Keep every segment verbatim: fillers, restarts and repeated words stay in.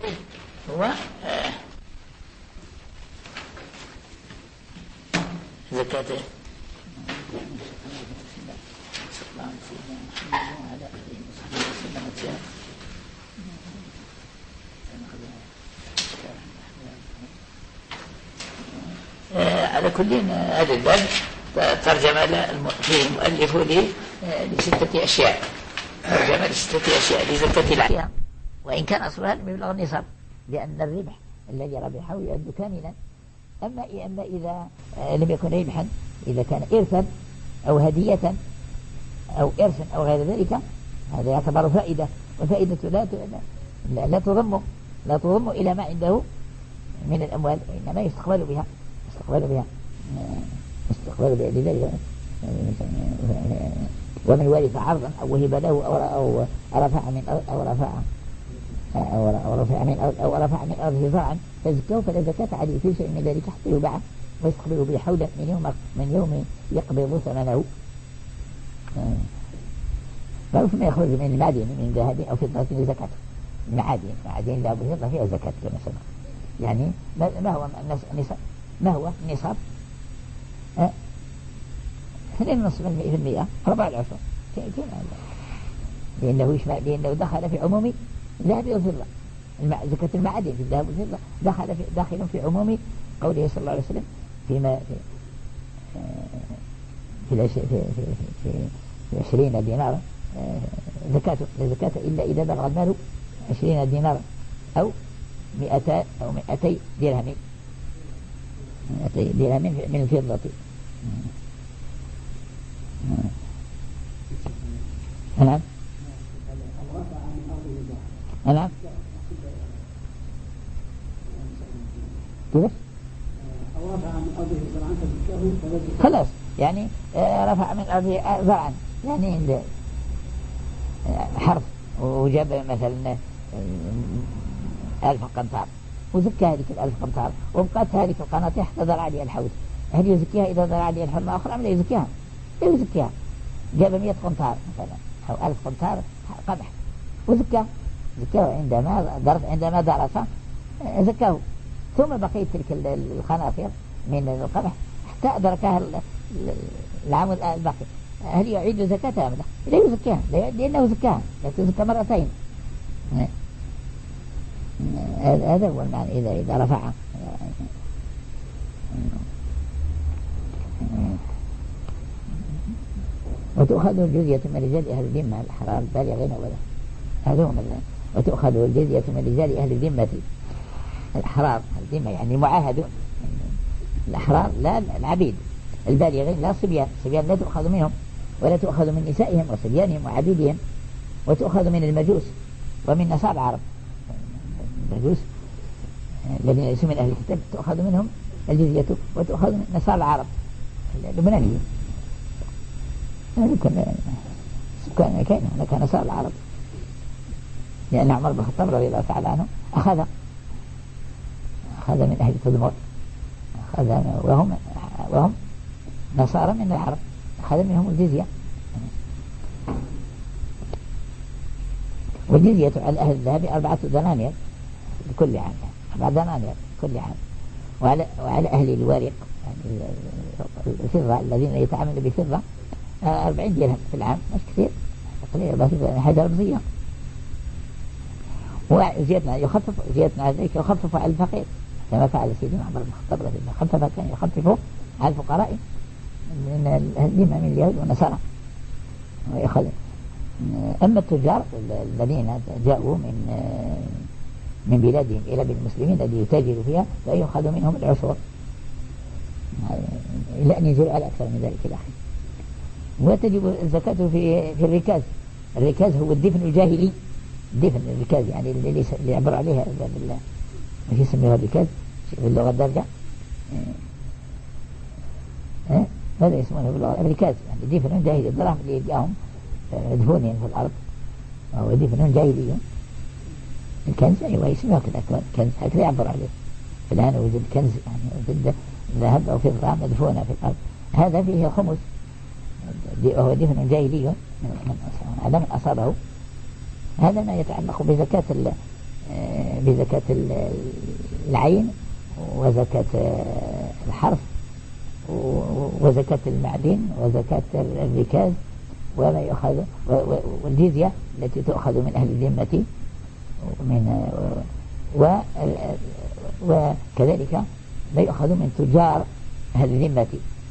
هو آه زكاته على كل هذا الباب ترجم فيه المؤلف لي لستة أشياء، ترجم لستة أشياء لزكاة العين، وإن كان أصلها المبلغ النصاب، لأن الربح الذي ربحه يعد كاملا. أما أما إذا لم يكن ربحا، إذا كان إرثا أو هدية أو إرثا أو غير ذلك، هذا يعتبر فائدة، وفائدة لا لا, لا تضم لا تضم إلى ما عنده من الأموال، وإنما يستقبل بها يستقبل بها يستقبل بها لذلك. ومن ورث عرضا أو وهب له أو رفع من أو رفع أو رفع من أو رفع من أرضه زرعا فزكاه فلا زكاة عليه في شيء من ذلك حتى يباع ويستقبله بحوله من يوم من يوم يقبض ثمنه. ما يخرج من المعدن من ذهب أو فضة زكاة. المعادن معادن ذهب وفضة فيها زكاة كما سبق. يعني ما هو النصاب؟ ما هو النصاب؟ اثنين ونصف في المئة ربع العشر، لأنه يشمل، لأنه دخل في عموم الذهب والفضة. زكاة المعادن في الذهب والفضة دخل في داخل في عموم قوله صلى الله عليه وسلم فيما في في في في, في عشرين دينار زكاة لا زكاة إلا إذا بلغ المال عشرين دينار أو مئتا أو مئتي درهم مئتي درهم من الفضة. نعم نعم كيف؟ خلاص يعني رفع من أرضه زرعا، يعني حرف وجاب مثلا ألف قنطار وزكى هذه الألف قنطار وبقات هذه القناطير حتى ضل عليها الحوض، هل يزكيها إذا ضل عليها الحوض أخرى أم لا يزكيها؟ لا يزكيها. جاب مئة قنطار مثلا أو ألف قنطار قمح وزكاه زكاه عندما درس عندما درس زكاه، ثم بقيت تلك الخناطير من القمح حتى أدركها العام الباقي، هل يعيد زكاتها أم لا؟ لا يزكيها لأنه زكاها، لا تزكى مرتين. هذا هو المعنى إذا إذا رفع. وتؤخذ الجزية من رجال أهل الذمة الأحرار بالغين ولا هذا هو مثلا. وتؤخذ الجزية من رجال أهل الذمة الأحرار الذمة يعني المعاهدون الأحرار لا العبيد البالغين لا الصبيان، الصبيان لا تؤخذ منهم ولا تؤخذ من نسائهم وصبيانهم وعبيدهم. وتؤخذ من المجوس ومن نصارى العرب، المجوس الذين ليسوا من أهل الكتاب تؤخذ منهم الجزية وتؤخذ من نصارى العرب اللبنانيين. كان كان كان هناك نصارى العرب، لأن عمر بن الخطاب رضي الله تعالى عنه أخذ أخذ من أهل تدمر، أخذ وهم وهم نصارى من العرب، أخذ منهم الجزية. والجزية على أهل الذهب أربعة دنانير لكل عام، أربعة دنانير كل عام. وعلى وعلى أهل الورق يعني الفضة الذين يتعاملون بفضة أربعين درهم في العام، مش كثير قليل بس حاجة رمزية. وزيادنا يخفف زيادنا على ذلك يخفف على الفقير كما فعل سيدنا عمر بن الخطاب رضي الله عنه، خفف كان يخففه على الفقراء من الذمة من اليهود والنصارى ويخل. أما التجار الذين جاءوا من من بلادهم إلى بلاد المسلمين الذي يتاجروا فيها فيأخذ منهم العشر إلى أن يزول على أكثر من ذلك الأخير. وتجب الزكاة في في الركاز. الركاز هو الدفن الجاهلي، دفن الركاز يعني اللي اللي يعبر عليها بالله مش يسميها الركاز في اللغة الدارجة، ها هذا يسمونه باللغة الركاز يعني دفن جاهلي، الدراهم اللي يلقاهم مدفونين في الأرض وهو دفن جاهلي. الكنز أيوة يسموه كذا كنز، هكذا يعبر عليه. الآن وجد كنز يعني وجد ذهب أو فضة مدفونة في الأرض، هذا فيه خمس وهو دفن جاهلي هذا من أصابه. هذا ما يتعلق بزكاة بزكاة العين وزكاة الحرث وزكاة المعدن وزكاة الركاز وما يؤخذ والجزية التي تؤخذ من أهل الذمة من وكذلك ما يؤخذ من تجار أهل الذمة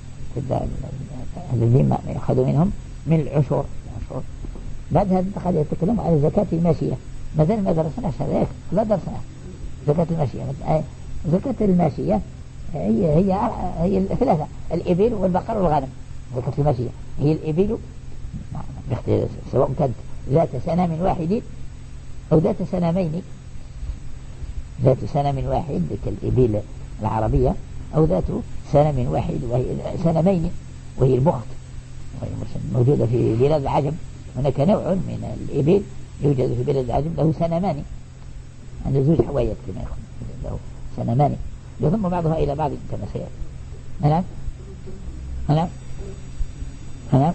أهل الذمة ما يؤخذ منهم من العشور. بعد هذا دخل يتكلم على زكاة الماشية. مثلا ما درسناش هذا لا درسنا زكاة الماشية. زكاة الماشية هي هي هي الثلاثة الإبل والبقر والغنم. زكاة الماشية هي الإبل سواء كانت ذات سنام واحد أو ذات سنامين، ذات سنام واحد كالإبل العربية أو ذات سنام واحد وهي سنمين وهي البخت وهي موجودة في بلاد العجم. هناك نوع من الإبل يوجد في بلاد العجم له سنمان، عنده زوج حوايات كما يقول له سنمان يضم بعضها إلى بعض كما سيأتي. نعم نعم نعم.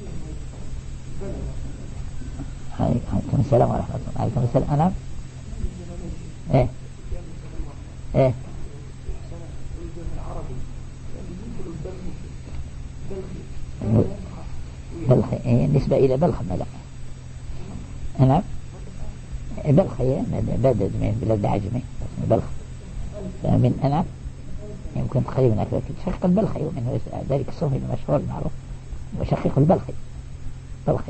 عليكم السلام ورحمة الله. عليكم السلام. نعم. ايه ايه بلخ إيه نسبة إلى بلخ ملا. نعم بلخ هي بدد من بلاد عجمي بلخ من أنا يمكن تقريبا أكثر شقيق البلخي ومن ذلك الصوفي المشهور المعروف وشقيق البلخي بلخي.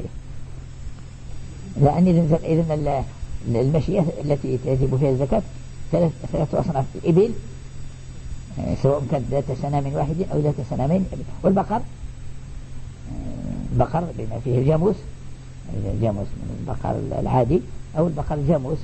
لأن إذن المشية التي تجب فيها الزكاة ثلاثة أصناف: الإبل سواء كانت ذات سنام واحد أو ذات سنامين، والبقر البقر بما فيه الجاموس الجاموس من البقر العادي أو البقر الجاموس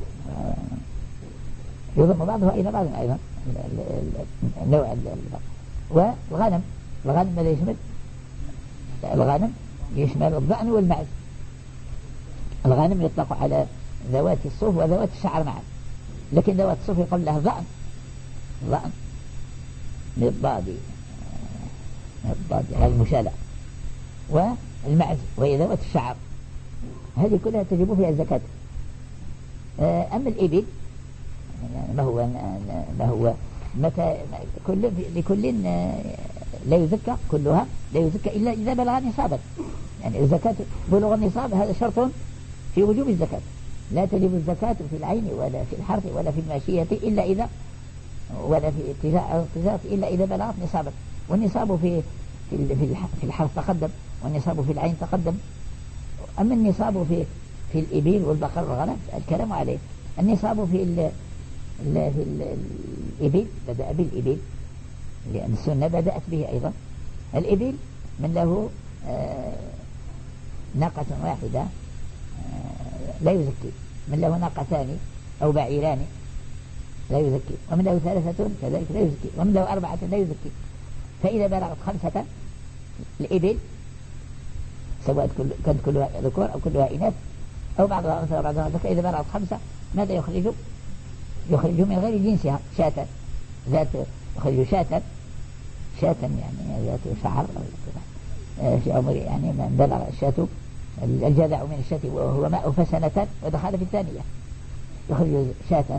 يضم بعضها إلى بعض أيضا النوع البقر. والغنم الغنم ماذا يشمل؟ الغنم يشمل الضأن والمعز. الغنم يطلق على ذوات الصوف وذوات الشعر معا، لكن ذوات الصوف يقول لها ضأن ضأن من الضاد من الضاد هذا المشالة. والمعز وهي ذوات الشعر هذه كلها تجب فيها الزكاة. أما الإبل ما هو ما هو متى كل لكل لا يزكى كلها لا يزكى إلا إذا بلغ نصابا. يعني الزكاة بلغ النصاب هذا شرط في وجوب الزكاة. لا تجب الزكاة في العين ولا في الحرث ولا في الماشية إلا إذا ولا في التجارة إلا إذا بلغت نصابا. والنصاب في في الحرث تقدم والنصاب في العين تقدم. أما النصاب في في الإبل والبقر والغنم الكلام عليه. النصاب في ال في الإبل بدأ بالإبل لأن السنة بدأت به أيضا. الإبل من له آه ناقة واحدة آه لا يزكي، من له ناقتان أو بعيران لا يزكي، ومن له ثلاثة كذلك لا يزكي، ومن له أربعة لا يزكي. فإذا بلغت خمسة الإبل سواء كانت كلها ذكور أو كلها إناث أو بعضها أنثى وبعضها ذكر، إذا بلغت خمسة ماذا يخرج؟ يخرج من غير جنسها شاة ذات يخرج شاة شاة يعني ذات شعر في عمر يعني من بلغ الشاة الجذع من الشاة وهو ماء فسنة ودخل في الثانية يخرج شاة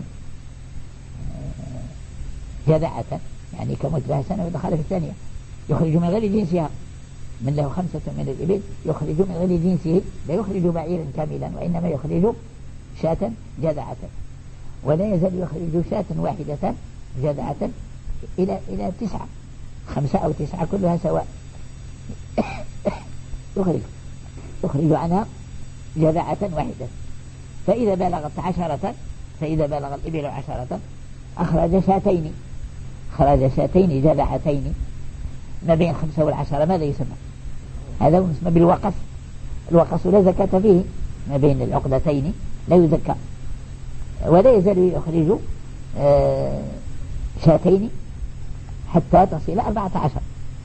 جذعة يعني كمت لها سنة ودخل في الثانية يخرج من غير جنسها. من له خمسة من الإبل يخرج من غير جنسه لا يخرج بعيرا كاملا وإنما يخرج شاة جذعة، ولا يزال يخرج شاة واحدة جذعة إلى إلى تسعة خمسة أو تسعة كلها سواء يخرج يخرج عنها جذعة واحدة. فإذا بلغت عشرة فإذا بلغ الإبل عشرة أخرج شاتين خرج شاتين جذعتين. ما بين خمسة والعشرة ماذا يسمى؟ هذا يسمى بالوقص. الوقص لا زكاة فيه، ما بين العقدتين لا يزكى. ولا يزال يخرج شاتين حتى تصل أربعة عشر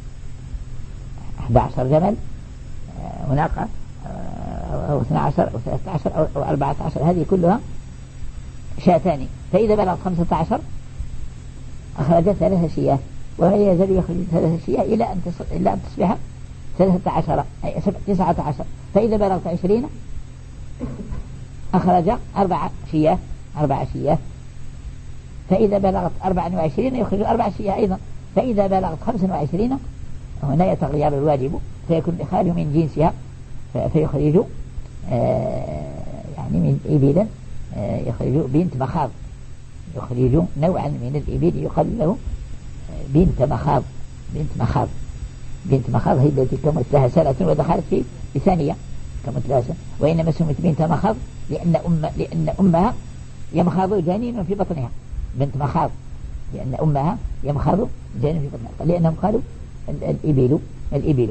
أحد عشر جمل وناقة أو اثنى عشر أو ثلاثة عشر أو أربعة عشر هذه كلها شاتان. فإذا بلغت خمسة عشر أخرج ثلاثة شياه، ولا يزال يخرج ثلاثة شياه إلى أن إلى أن تصبح ثلاثة عشر أي تسعة عشر. فإذا بلغت عشرين أخرج أربعة شياه أربع شياه. فإذا بلغت أربع وعشرين يخرج أربع شياه أيضا. فإذا بلغت خمس وعشرين هنا يتغير الواجب فيكون الإخراج من جنسها فيخرج آه يعني من إبل آه يخرج بنت مخاض، يخرج نوعا من الإبل يقال له بنت مخاض. بنت مخاض بنت مخاض هي التي كمت لها سنة ودخلت في ثانية كمت لها سنة. وإنما سمت بنت مخاض لأن أم لأن أمها يمخاض جنين في بطنها. بنت مخاض لأن أمها يمخاض جنين في بطنها، لأنهم قالوا الإبل الإبل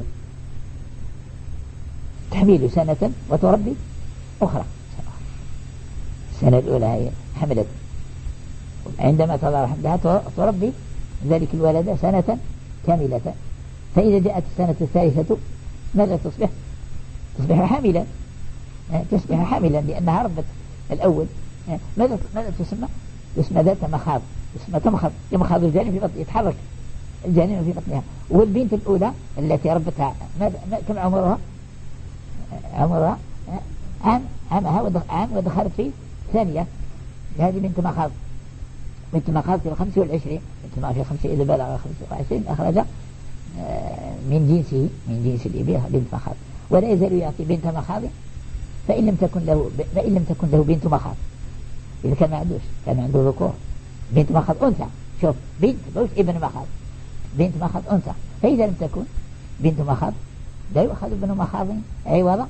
تحمل سنة وتربي أخرى. السنة الأولى هي حملت، عندما تظهر حملها تربي ذلك الولد سنة كاملة. فإذا جاءت السنة الثالثة ماذا تصبح؟ تصبح حاملا، تصبح حاملا لأنها ربت الأول. ماذا ماذا تسمى؟ تسمى ذات مخاض، تسمى تمخض، يمخض الجانب في بطنها، يتحرك الجانب في بطنها. والبنت الأولى التي ربتها ماذا كم عمرها؟ عمرها عام عامها عام ودخلت في ثانية. هذه بنت مخاض. بنت مخاض في الخمس والعشرين، بنت مخاض في الخمس إذا بلغ خمس وعشرين أخرج من جنسه من جنس الإبل بنت مخاض. ولا يزال يعطي بنت مخاض فإن لم تكن له فإن لم تكن له بنت مخاض. إذا كان ما عندوش كان عنده ذكور بنت مخاض أنثى، شوف بنت مش ابن مخاض، بنت مخاض أنثى. فإذا لم تكن بنت مخاض لا يؤخذ ابن مخاض عوض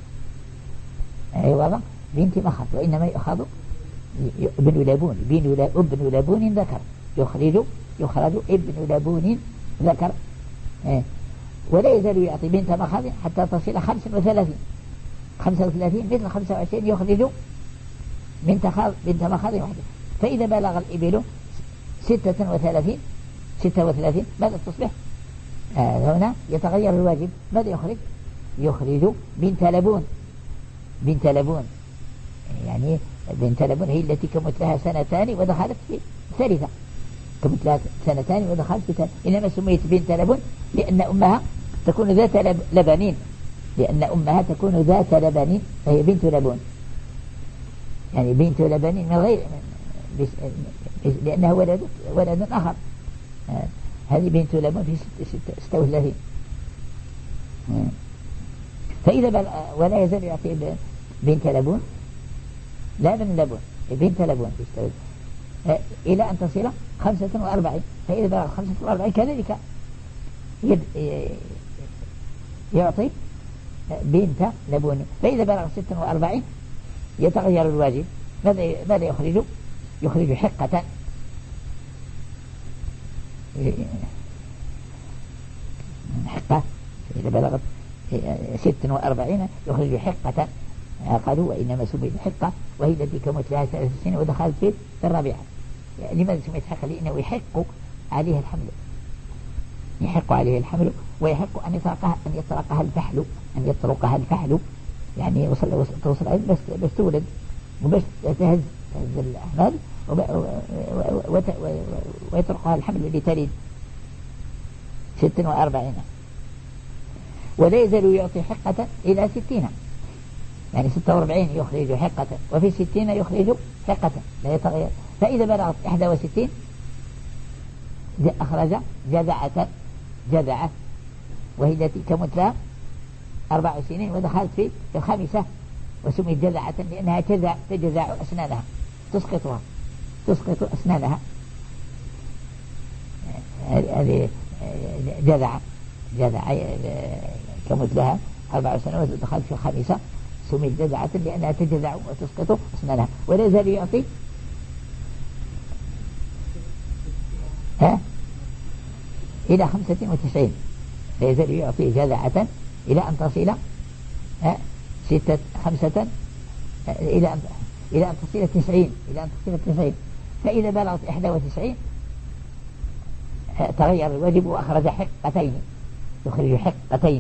عوض بنت مخاض، وإنما يؤخذ ابن لبون ابن لبون ذكر، يخرج يخرج ابن لبون ذكر. إيه. ولا يزال يعطي بنت مخاض حتى تصل خمس وثلاثين خمسة وثلاثين مثل خمسة وعشرين يخرج بنت خاض بنت مخاض واحدة. فإذا بلغ الإبل ستة وثلاثين ستة وثلاثين ماذا تصبح؟ آه هنا يتغير الواجب. ماذا يخرج؟ يخرج بنت لبون. بنت لبون يعني بنت لبون هي التي كمت لها سنتان ودخلت في ثالثة، كمت لها سنتان ودخلت في ثالثة. إنما سميت بنت لبون لأن أمها تكون ذات لبنين، لأن أمها تكون ذات لبنين فهي بنت لبون، يعني بنت لبنين من غير لأنها ولد ولد آخر. آه. هذه بنت لبون في ستة وثلاثين. آه. فإذا بل... ولا يزال يعطي بنت لبون لا بن لبون بنت لبون آه. إلى أن تصل خمسة وأربعين. فإذا بلغ خمسة وأربعين كذلك يد... يعطي بنت لبون. فإذا بلغ ستة وأربعين يتغير الواجب. ماذا ماذا يخرج؟ يخرج حقة. حقة إذا بلغت ست وأربعين يخرج حقة. قالوا وإنما سميت حقة وهي التي كمت لها ثلاث سنين ودخلت في الرابعة. يعني لماذا سميت حقة؟ لأنه يحق عليها الحمل، يحق عليها الحمل ويحق أن يطرقها أن يطرقها الفحل أن يطرقها الفحل يعني وصل توصل بس بس تولد وبس تهز تهز الأحمال ويطرقها الحمل لتلد ست وأربعين. ولا يزال يعطي حقة إلى ستين، يعني ستة وأربعين يخرج حقة وفي ستين يخرج حقة لا يتغير. فإذا بلغت إحدى وستين أخرج جذعة جذعة وهي التي كمت لها أربع سنين ودخلت في الخامسة وسميت جذعة لأنها تجزع تجزع أسنانها تسقطها تسقط أسنانها. هذه جذعة جذعة كمت لها أربع سنوات ودخلت في الخامسة سميت جذعة لأنها تجزع وتسقط أسنانها. ولا يزال يعطي ها إلى خمسة وتسعين. لا يزال يعطي جذعة إلى أن تصل ها ستة خمسة إلى أن إلى أن تصل تسعين إلى أن تصل تسعين. فإذا بلغت إحدى وتسعين تغير الواجب وأخرج حقتين يخرج حقتين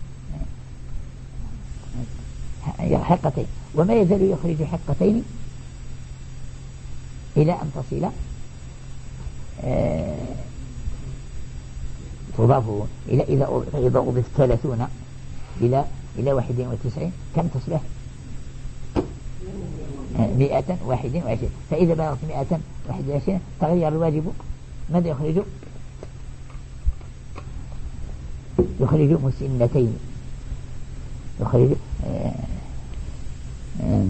حقتين. وما يزال يخرج حقتين إلى أن تصل آه تضاف إلى إذا إذا أضيف ثلاثون إلى إلى واحد وتسعين كم تصبح؟ مئة واحد وعشرين. فإذا بلغت مئة واحد وعشرين تغير الواجب، ماذا يخرج؟ يخرج مسنتين، يخرج آه آه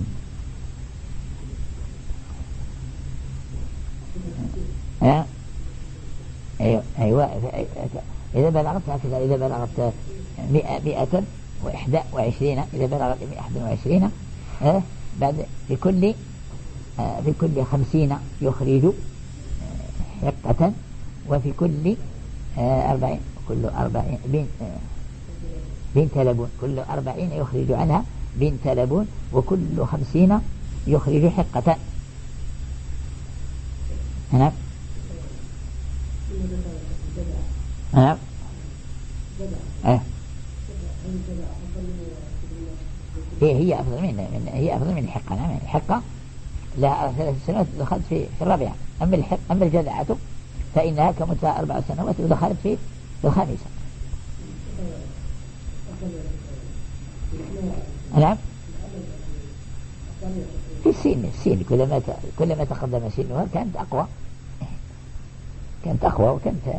آه أيوة أيوة إذا بلغت هكذا، إذا بلغت مئة مئة وإحدى وعشرين، إذا بلغت مئة وعشرين آه بعد في كل آه في كل خمسين يخرج آه حقة، وفي كل آه أربعين كل أربعين بنت آه بنت لبون، كل أربعين يخرج عنها بنت لبون، وكل خمسين يخرج حقة. نعم نعم اه هي هي أفضل من, من هي أفضل من الحقة. نعم الحقة لها ثلاث سنوات دخلت في, في الرابعة، أما الحق أما الجذعة فإنها كمتها أربع سنوات ودخلت في الخامسة. نعم في السن السن كلما كلما تقدم سنها كانت أقوى، كانت أقوى وكانت.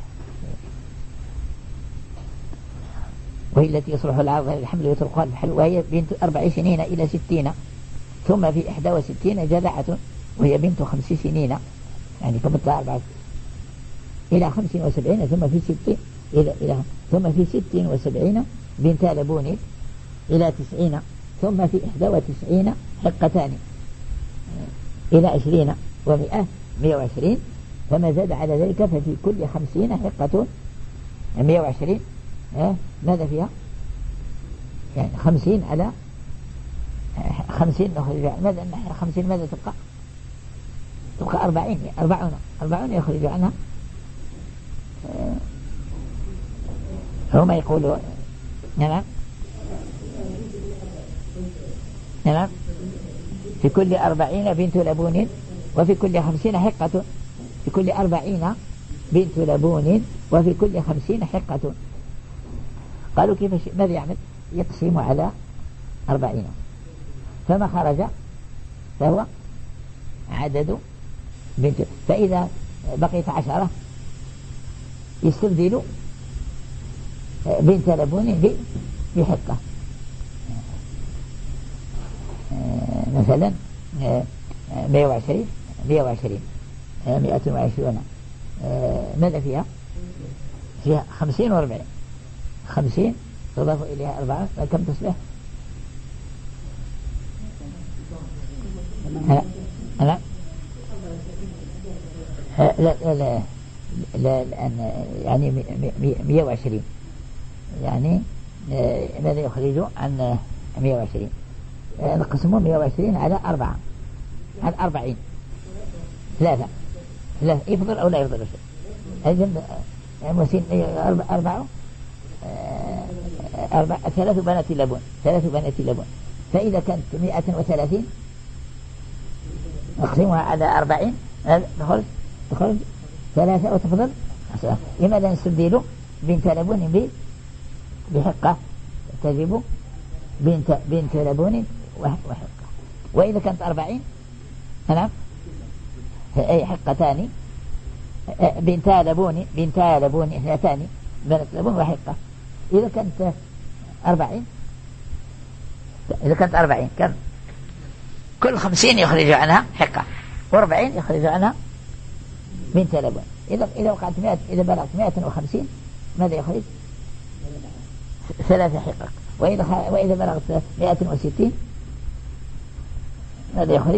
وهي التي يصلح العرض للحمل ويتركها للحل، وهي بنت أربع سنين إلى ستين، ثم في إحدى وستين جذعة وهي بنت خمس سنين، يعني كمتها أربعة إلى خمس وسبعين، ثم في ستين إلى إلى ثم في ست وسبعين بنت لبون إلى تسعين، ثم في إحدى وتسعين حقتان إلى عشرين ومئة مئة وعشرين، فما زاد على ذلك ففي كل خمسين حقة مئة وعشرين. أه؟ ماذا فيها؟ يعني خمسين على خمسين نخرج ماذا خمسين ماذا تبقى؟ تبقى أربعين أربعون أربعون يخرج عنها. أه؟ هما يقولوا نعم نعم في كل أربعين بنت لبون، وفي كل خمسين حقة، في كل أربعين بنت لبون، وفي كل خمسين حقة. قالوا كيف ماذا يعمل؟ يقسم على أربعين، فما خرج فهو عدد بنت، فإذا بقيت عشرة يستبدل بنت لبون بحقة. مثلا مئة وعشرين مئة وعشرين مئة وعشرون ماذا فيها؟ فيها خمسين واربعين، خمسين تضاف إليها أربعة كم تصبح؟ لا لا لا لا لا لأن يعني مئة وعشرين يعني ماذا يخرج عن مئة وعشرين؟ نقسمه مئة وعشرين على أربعة على أربعين ثلاثة ثلاثة يفضل أو لا يفضل شيء. إذن مسين أربعة أربعة ثلاث بنات لبون ثلاث بنات لبون فإذا كانت مئة وثلاثين نقسمها على أربعين تخرج تخرج ثلاثة وتفضل عشرة. لماذا نستبدل بنت لبون بحقة؟ تجب بنت بنت لبون وحقة. وإذا كانت أربعين نعم أي حقتان بنتا لبون بنتا لبون اثنتان بنت لبون وحقة. إذا كانت أربعين إذا كانت أربعين كان كل خمسين يخرج عنها حقة، وأربعين يخرج عنها بنت لبون. إذا إذا وقعت مئة إذا بلغت مئة وخمسين ماذا يخرج؟ ثلاثة حقق. وإذا وإذا بلغت مئة وستين ماذا يخرج؟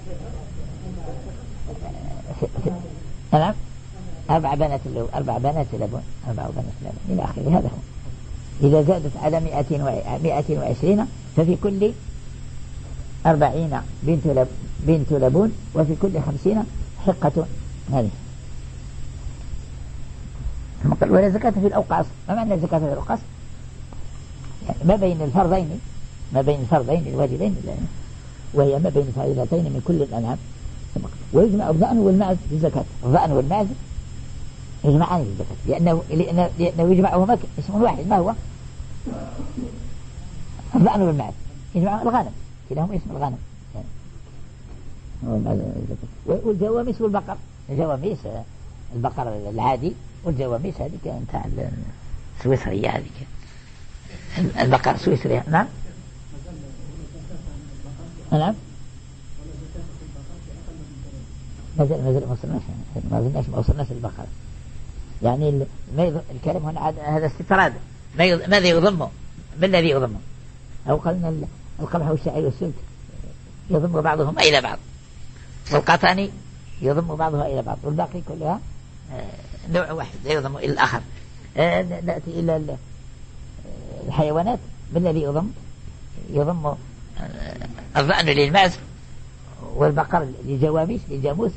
نعم أربع بنات اللبون أربع بنات لبون أربع بنات لبون إلى آخره. هذا هو. إذا زادت على مئة وعشرين ففي كل أربعين بنت لب بنت لبون، وفي كل خمسين حقة. هذه ولا زكاة في الأوقاص. ما معنى الزكاة في الأوقاص؟ يعني ما بين الفرضين ما بين الفرضين الواجبين، وهي ما بين فائدتين من كل الأنعام. ويجمع الضأن والمعز في الزكاة. الضأن والمعز يجمعان في الزكاة لأنه, لأنه, لأنه يجمعهما اسم واحد. ما هو؟ الضأن والمعز يجمعهما الغنم، كلاهما اسم الغنم. والجواميس والبقر، الجواميس البقر العادي والجواميس هذه كانت تاع السويسرية، هذه البقر السويسرية. نعم نعم ما زال ما زال ما وصلناش ما وصلناش ما وصلناش البقر. يعني الكلام هنا هذا استطراد، ماذا يضم؟ ما الذي يضم؟ أو قلنا القمح والشعير والسلت يضم بعضهم إلى بعض، والقطن يضم بعضها إلى بعض، والباقي كلها نوع واحد لا يضم إلى الآخر. نأتي إلى الحيوانات، ما الذي يضم؟ يضم الضأن للمعز، والبقر للجواميس للجاموس،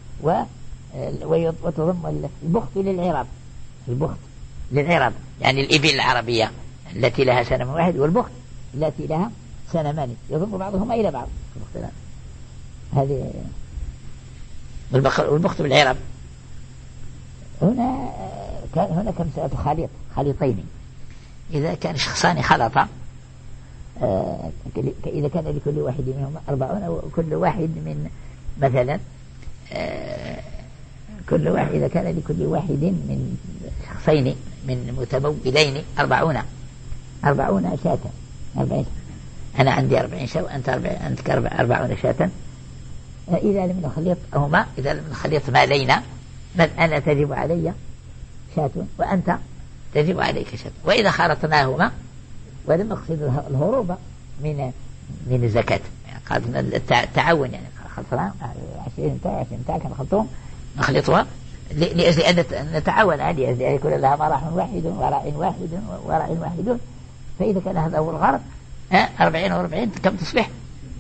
وتضم البخت للعراب، البخت للعراب يعني الإبل العربية التي لها سنم واحد، والبخت التي لها سنمان، يضم بعضهما إلى بعض. هذه البقر والبخت بالعرب. هنا كان هناك مسألة خليط خليطين، إذا كان شخصان خلطا، إذا كان لكل واحد منهم أربعون، وكل واحد من مثلا كل واحد إذا كان لكل واحد من شخصين من متمولين أربعون أربعون شاة، أربعين، أنا عندي أربعين شاة وأنت عندك أربعون شاة. إذا لم نخلط هما إذا لم نخلط ما لينا، من أنا تجب علي شاة وأنت تجب عليك شاة، وإذا خلطناهما ولم نقصد الهروب من من الزكاة، يعني قصدنا التعاون، يعني خلطنا عشرين متاع عشرين متاع كنخلطهم نخلطها لأجل أن نتعاون عليه، لأجل أن يكون لها مراح واحد وراع واحد وراع واحد. فإذا كان هذا هو الغرض أربعين وأربعين كم تصبح؟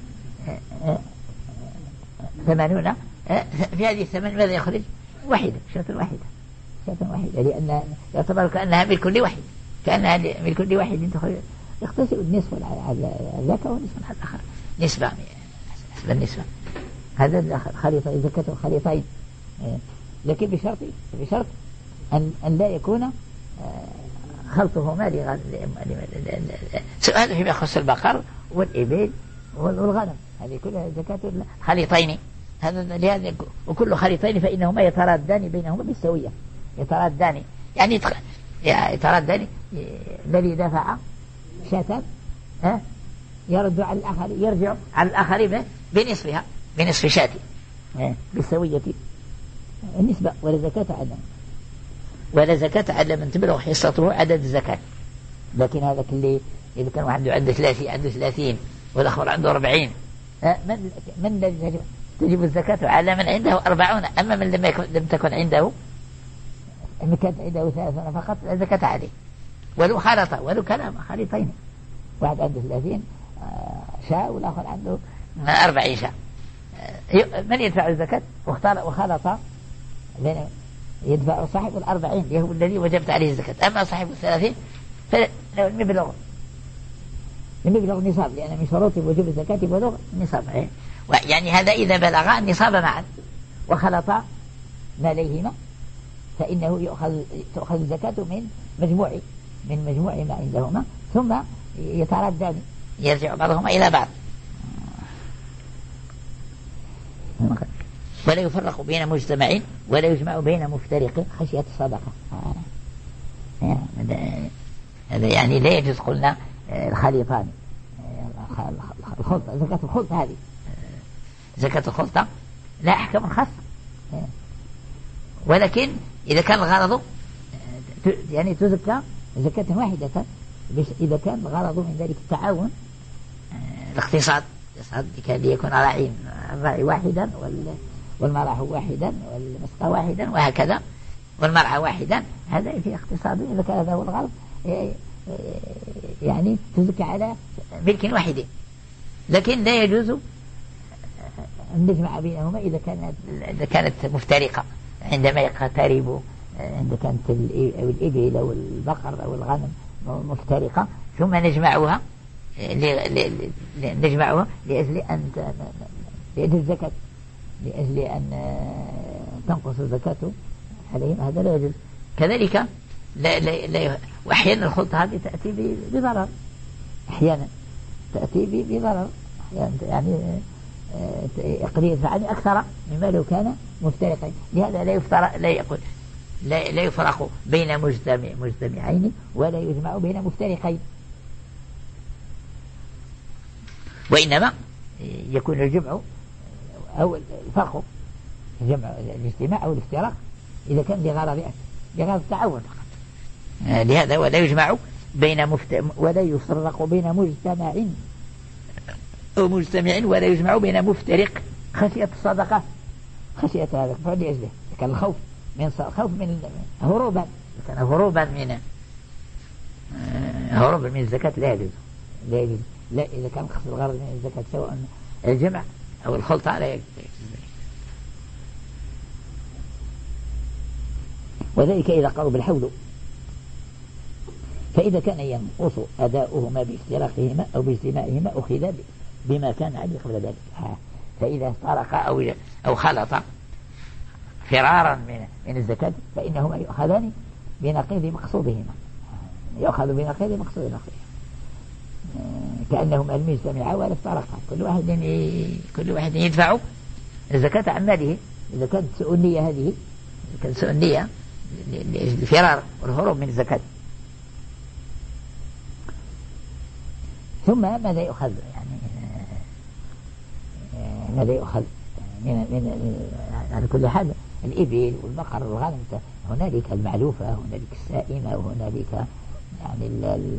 ثمانون. في هذه الثمن ماذا يخرج؟ واحدة، شاة واحدة، شاة واحدة، لأن يعتبر كأنها من كل واحد، كأنها من كل واحد تخرج. يقتصر النصف على الزكاة والنصف على الآخر، نسبة حسب النسبة. هذا خليطين، زكاة الخليطين، لكن بشرط بشرط أن أن لا يكون خلطهما لغ... سؤال فيما يخص البقر والإبل والغنم، هذه كلها زكاة خليطين. هذا لهذا وكل خليطين فإنهما يترادان بينهما بالسوية، يترادان يعني يترادان. الذي دفع شاة ها يرد على الآخر، يرجع على الآخر بنصفها، بنصف شاة بالسوية النسبة. ولا زكاة على ولا زكاة على من تبلغ حصته عدد الزكاة. لكن هذا اللي إذا كان عنده عنده ثلاثين عنده ثلاثين والآخر عنده أربعين، من من الذي تجب الزكاة على من عنده أربعون، أما من لم يكن لم تكن عنده إن كانت عنده ثلاثون فقط لا زكاة عليه، ولو خلط ولو كان خليطين، واحد عنده ثلاثين شاة والآخر عنده أربعين شاة، من يدفع الزكاة؟ واختار وخلط بين يدفع صاحب الأربعين اللي هو الذي وجبت عليه الزكاة، أما صاحب الثلاثين فلم يبلغ لم يبلغ النصاب، لأن من شروط وجوب الزكاة بلغ النصاب. يعني هذا إذا بلغ النصاب معا وخلط ماليهما فإنه يؤخذ تؤخذ الزكاة من مجموع من مجموع ما عندهما، ثم يتردان يرجع بعضهما إلى بعض. ولا يفرق بين مجتمعين ولا يجمع بين مفترق خشية الصدقة. هذا يعني لا يجوز قلنا الخليطان، الخلطة زكاة الخلطة، هذه زكاة الخلطة لا أحكام خاصة، ولكن إذا كان الغرض يعني تزكى زكاة واحدة، إذا كان الغرض من ذلك التعاون الاقتصاد، كان ليكون راعي الراعي واحدا والمرعى واحدا والمسقى واحدا وهكذا، والمرعى واحدا، هذا في اقتصاد. إذا كان هذا هو الغرض يعني تزكى على ملك واحد، لكن لا يجوز أن نجمع بينهما إذا كانت إذا كانت مفترقة، عندما يقترب عندما كانت الإبل أو البقر أو الغنم مفترقة ثم نجمعها نجمعها لأجل أن لأجل الزكاة لأجل أن تنقص الزكاة عليهم، هذا لا يجوز. كذلك لا لا لا وأحيانا الخلطة هذه تأتي بضرر، أحيانا تأتي بضرر، يعني يقضي يدفع عني أكثر مما لو كان مفترقا. لهذا لا يفترق لا يقول لا, لا يفرق بين مجتمع مجتمعين ولا يجمع بين مفترقين، وإنما يكون الجمع أو الفرق الجمع الاجتماع أو الافتراق إذا كان لغرض لغرض التعاون فقط. لهذا ولا يجمع بين مفت... ولا يفرق بين مجتمع أو مجتمع ولا يجمع بين مفترق خشية الصدقة خشية هذا فعل أجله. كان الخوف من خوف من هروبا كان هروبا من هروبا من الزكاة لا يجوز لا يجوز لا إذا كان قصد الغرض من الزكاة سواء الجمع أو الخلطة لا يجوز. وذلك إذا قالوا بالحول، فإذا كان ينقص أداؤهما بافتراقهما أو باجتماعهما أخذ بما كان عليه قبل ذلك. فإذا افترق أو أو خلط فرارا من من الزكاة فإنهما يؤخذان بنقيض مقصودهما، يؤخذ بنقيض مقصود الأخير كأنهما لم يجتمعا ولا افترقا. كل واحد كل واحد يدفع الزكاة عن ماله. إذا كانت سوء النية هذه كانت سوء النية الفرار والهروب من الزكاة. ثم ماذا يؤخذ يعني ماذا يؤخذ من من على كل حال الإبل والبقر والغنم هنالك المعلوفة هنالك السائمة وهنالك يعني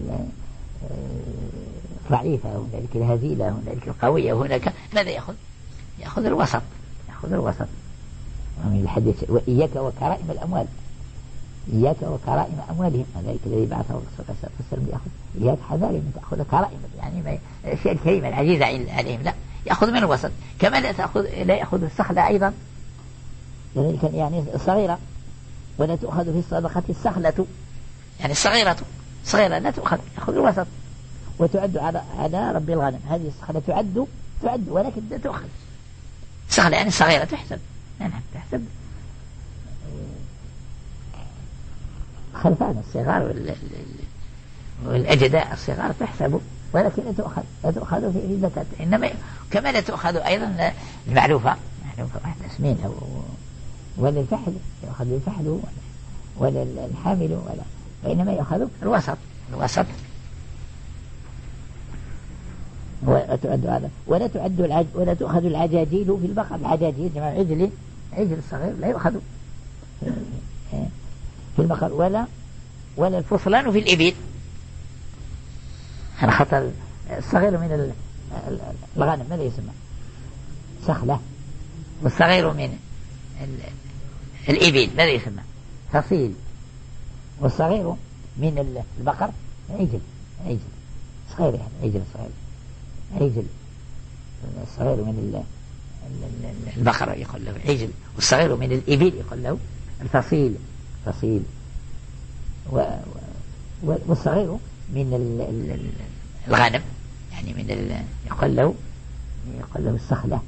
الضعيفة هنالك الهزيلة هنالك القوية وهناك ماذا يأخذ يأخذ الوسط يأخذ الوسط من الحديث وإياك وكرائم الأموال إياك وكرائم أموالهم ذلك الذي بعثه الرسول صلى الله عليه وسلم يأخذ إياك حذاري من تأخذ كرائم يعني الأشياء الكريمة العزيزة عليهم لا يأخذ من الوسط. كما لا تأخذ لا يأخذ السخلة أيضا يعني الصغيرة ولا تؤخذ في الصدقة السخلة يعني الصغيرة صغيرة لا تؤخذ يأخذ الوسط. وتعد على على رب الغنم هذه السخلة تعد تعد ولكن لا تؤخذ سخلة يعني صغيرة تحسب نعم تحسب خلفان الصغار والأجداء الصغار تحسب ولكن لا تؤخذ لا تؤخذ في الزكاة. إنما كما لا تؤخذ أيضا المعلوفة معلوفة واحد اسمين أو ولا الفحل يأخذ الفحل ولا الحامل ولا وإنما يأخذ الوسط الوسط وتعد هذا ولا تعد العج ولا تؤخذ العجاجيل في البقر. العجاجيل جمع عجل عجل الصغير لا يؤخذ في البقر ولا ولا الفصلان في الإبل. خطر الصغير من الغنم ماذا يسمى سخلة والصغير من الإبل ماذا يسمى فصيل والصغير من البقر عجل عجل صغير يعني عجل صغير عجل الصغير من البقرة يقول له عجل والصغير من الإبل يقول له الفصيل فصيل والصغير من الغنم يعني من يقول له يقول له السخلة.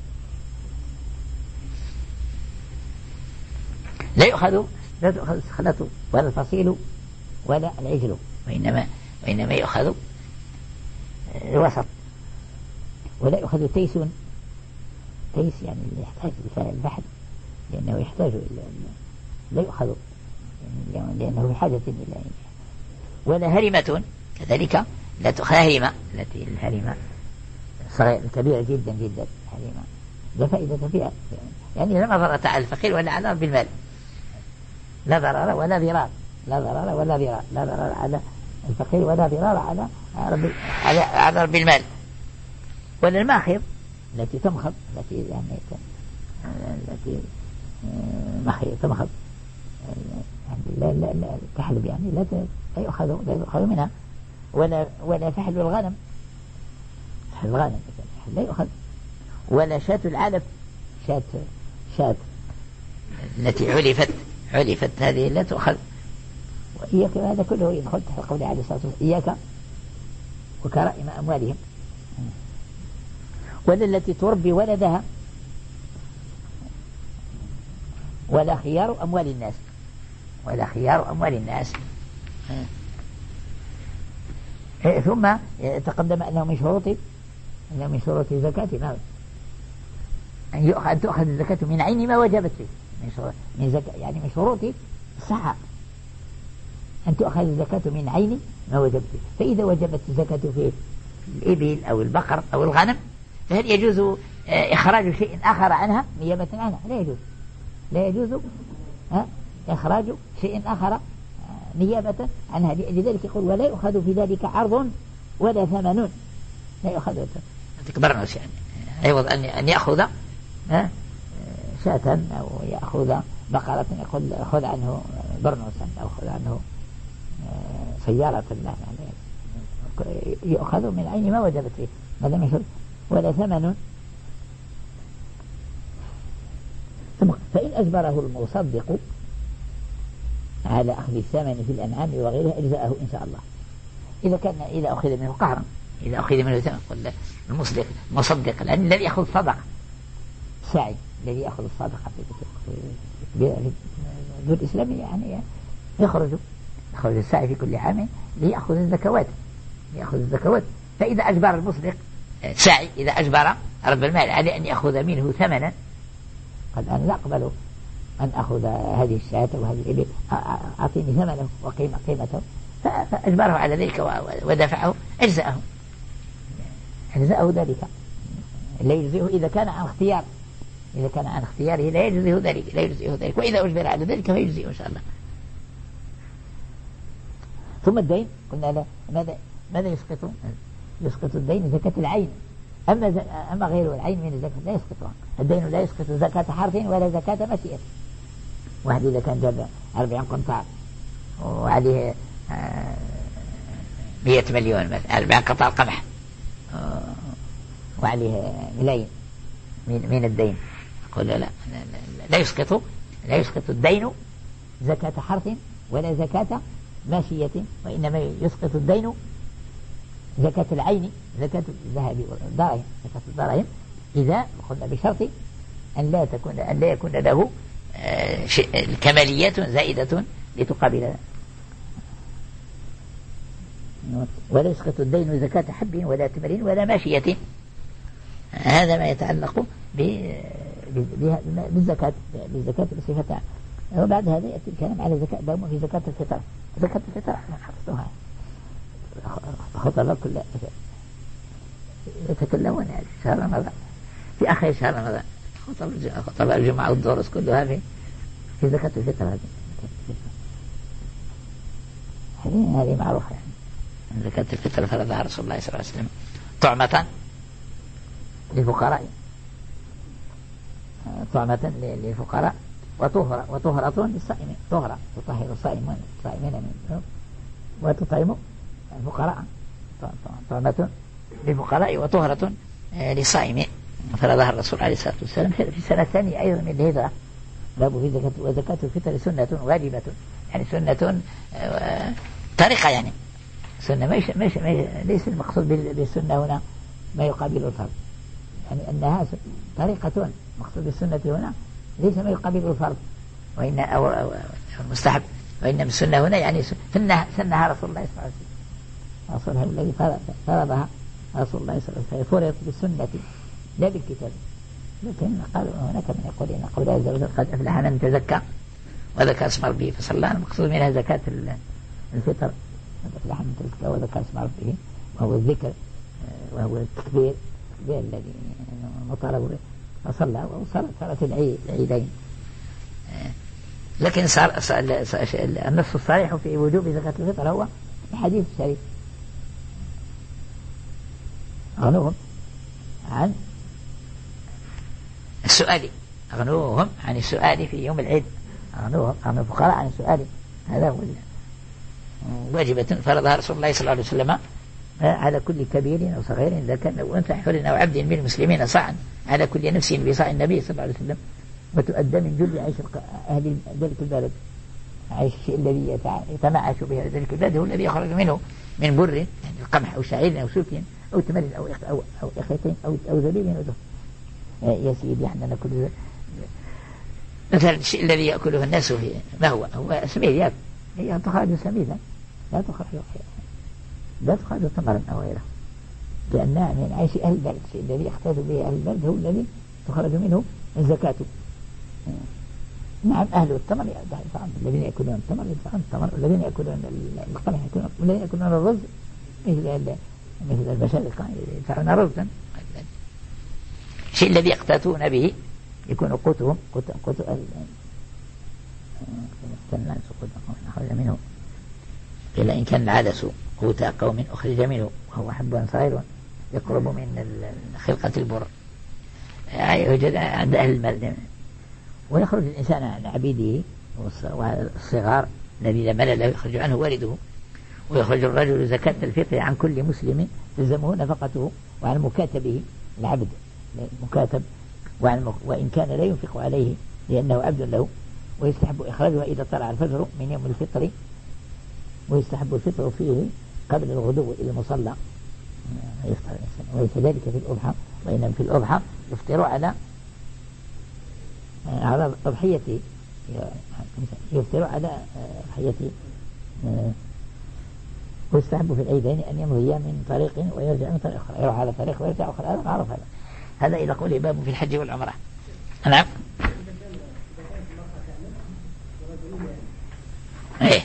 لا يؤخذ لا تؤخذ السخلة ولا الفصيل ولا العجل وإنما وإنما يؤخذ الوسط. ولا يؤخذ تيس تيس يعني اللي يحتاج الفحل لأنه يحتاج إلى لا يؤخذ يعني لأنه بحاجة إلى. ولا هرمة كذلك لا تؤخذ هرمة التي الهرمة صغيرة كبيرة جدا جدا هرمة لا فائدة فيها يعني لا ضرر على الفقير ولا على رب المال لا ضرر ولا ضرار لا ضرر ولا ضرار لا ضرر على الفقير ولا ضرار على رب على على رب المال. ولا الماخذ التي تمخض التي يعني التي مخيط تمخض يعني لا لا لا تحلب يعني لا لا يؤخذ لا يؤخذ منها. ولا ولا فحل الغنم فحل الغنم لا يؤخذ. ولا شاة العلف شاة شاة التي علفت علفت هذه لا تؤخذ. وإياك هذا كله يدخل تحت قول عليه الصلاة والسلام إياك وكرائم أموالهم. ولا التي تربي ولدها ولا خيار أموال الناس ولا خيار أموال الناس. ثم تقدم أنه من شروط أنه من شروط الزكاة أن يؤخذ أن تؤخذ الزكاة من عين ما وجبت فيه من شروط من زكاة يعني من شروط الصحة أن تؤخذ الزكاة من عين ما وجبت فيه. فإذا وجبت الزكاة في الإبل أو البقر أو الغنم فهل يجوز إخراج شيء آخر عنها نيابة عنها؟ لا يجوز لا يجوز إخراج شيء آخر نيابة عنها. لذلك يقول ولا يؤخذ في ذلك عرض ولا ثمن. لا يؤخذ برنوس يعني عوض أن أن يأخذ شاة أو يأخذ بقرة يقول خذ عنه برنوسا أو خذ عنه سيارة. لا يؤخذ من عين ما وجبت فيه هذا مثل ولا ثمن. فإن أجبره المصدق على أخذ الثمن في الأنعام وغيرها أجزاءه إن شاء الله. إذا كان إذا أخذ منه قهرا إذا أخذ منه ثمن قل المصدق مصدق لأن الذي يأخذ صدقة ساعي الذي يأخذ الصدقة في الدول الإسلامية يعني يخرج يخرج الساعي في كل عام ليأخذ الزكوات يأخذ الزكوات. فإذا أجبر المصدق ساعي إذا أجبر رب المال على أن يأخذ منه ثمنا قد أنا لا أقبل أن أخذ هذه الشاة وهذه الإبل أعطيني ثمنه وقيمة قيمته فأجبره على ذلك ودفعه أجزأه أجزأه ذلك لا يجزئه إذا كان عن اختيار إذا كان عن اختياره لا يجزئه ذلك لا يجزئه ذلك وإذا أجبر على ذلك فيجزئه إن شاء الله. ثم الدين قلنا لا ماذا ماذا يسقط يسقط الدين زكاة العين. أما أما غير العين من الزكاة لا يسقطها. الدين لا يسقط زكاة حرث ولا زكاة مشيئة. واحد إذا كان جاب أربعين قنطار وعليه مئة مليون مثلا أربعين قنطار قمح وعليه ملايين من من الدين قل لا لا, لا يسقط لا يسقط الدين زكاة حرث ولا زكاة ماشية وإنما يسقط الدين زكاة العين زكاة الذهب والدراهم زكاة الدراهم إذا قلنا بشرط أن لا تكون أن لا يكون له الكماليات زائدة لتقابل. ولا يسقط الدين زكاة حب ولا تمر ولا ماشية. هذا ما يتعلق بالزكاة بالزكاة بصفتها. وبعد هذا يأتي الكلام على زكاة باب في زكاة الفطر. زكاة الفطر حفظتها خطبة كل يتكلمون يعني شهر رمضان في آخر شهر رمضان خطبة الجمعة والدروس كلها في في زكاة الفطر. هذه هذه هذه معروفة يعني زكاة الفطر فرضها رسول الله صلى الله عليه وسلم طعمة للفقراء طعمة للفقراء وطهرة وطهرة للصائمين طهرة تطهر الصائمين الصائمين من وتطعم الفقراء طعمة للفقراء وطهرة للصائمين فرضها الرسول عليه الصلاة والسلام في السنة الثانية أيضا من الهجرة. باب في زكاة وزكاة الفطر سنة واجبة يعني سنة طريقة يعني سنة مش مش ليس المقصود بالسنة هنا ما يقابل الفرض يعني أنها طريقة مقصود بالسنة هنا ليس ما يقابل الفرض وإن أو, أو المستحب وإنما السنة هنا يعني سنة سنها رسول الله صلى الله عليه وسلم رسوله الذي فرضها رسول الله صلى الله عليه وسلم فرضت بالسنة لا بالكتاب. لكن قالوا هناك من يقول إن قول عز وجل قد أفلح من تزكى وذكر اسم ربه فصلى المقصود منها زكاة الفطر قد أفلح من تزكى وذكر اسم ربه وهو الذكر وهو التكبير التكبير الذي مطالب به فصلى وصارت صارت العيدين. لكن صار النص الصريح في وجوب زكاة الفطر هو الحديث الشريف أغنوهم عن السؤال أغنوهم عن السؤال في يوم العيد أغنوهم عن الفقراء عن السؤال. هذا هو واجبة فرضها رسول الله صلى الله عليه وسلم على كل كبير أو صغير إذا كان أو أنثى حر أو عبد من المسلمين صاعا على كل نفس بصاع النبي صلى الله عليه وسلم وتؤدى من جل عيش أهل ذلك البلد. عيش الشيء الذي يتمعش به ذلك البلد هو الذي يخرج منه من بر يعني القمح أو شعير أو سوك أو تمر أو أو أو إخيتين أو أو زبيب أو ذهب. يا سيدي احنا نأكل مثلا الشيء الذي يأكله الناس فيه ما هو هو سميد هي تخرج سميدا لا تخرج لا تخرج تمرا أو غيره لأنها من عيش أهل البلد. الشيء الذي يختلف به أهل البلد هو الذي تخرج منه الزكاة. نعم أهل التمر يدفعون، الذين يأكلون التمر يدفعون التمر، والذين يأكلون القمح يأكلون، والذين يأكلون الرز مثل مثل البشر يدفعون رزا. الشيء الذي يقتاتون به يكون قوتهم قوت قوت الناس أخرج منه. إلا إن كان العدس قوت قوم أخرج منه وهو حب صغير يقرب من خلقة البر، يوجد عند أهل المال. ويخرج الإنسان عن عبيده والصغار الذي لا مال له يخرج عنه والده. ويخرج الرجل زكاة الفطر عن كل مسلم تلزمه نفقته، وعن مكاتبه العبد مكاتب، وعن وإن كان لا ينفق عليه لأنه عبد له. ويستحب إخراجها إذا طلع الفجر من يوم الفطر، ويستحب الفطر فيه قبل الغدو إلى المصلى يفطر الإنسان. وليس ذلك في الأضحى، وإنما في الأضحى يفطر على على أضحيته، يفطر على أضحيته. ويستحب في العيدين أن يمضي من طريق ويرجع من طريق أخرى، يروح على طريق ويرجع أخرى. هذا معروف، هذا هذا إذا قول باب في الحج والعمرة. نعم. إيه.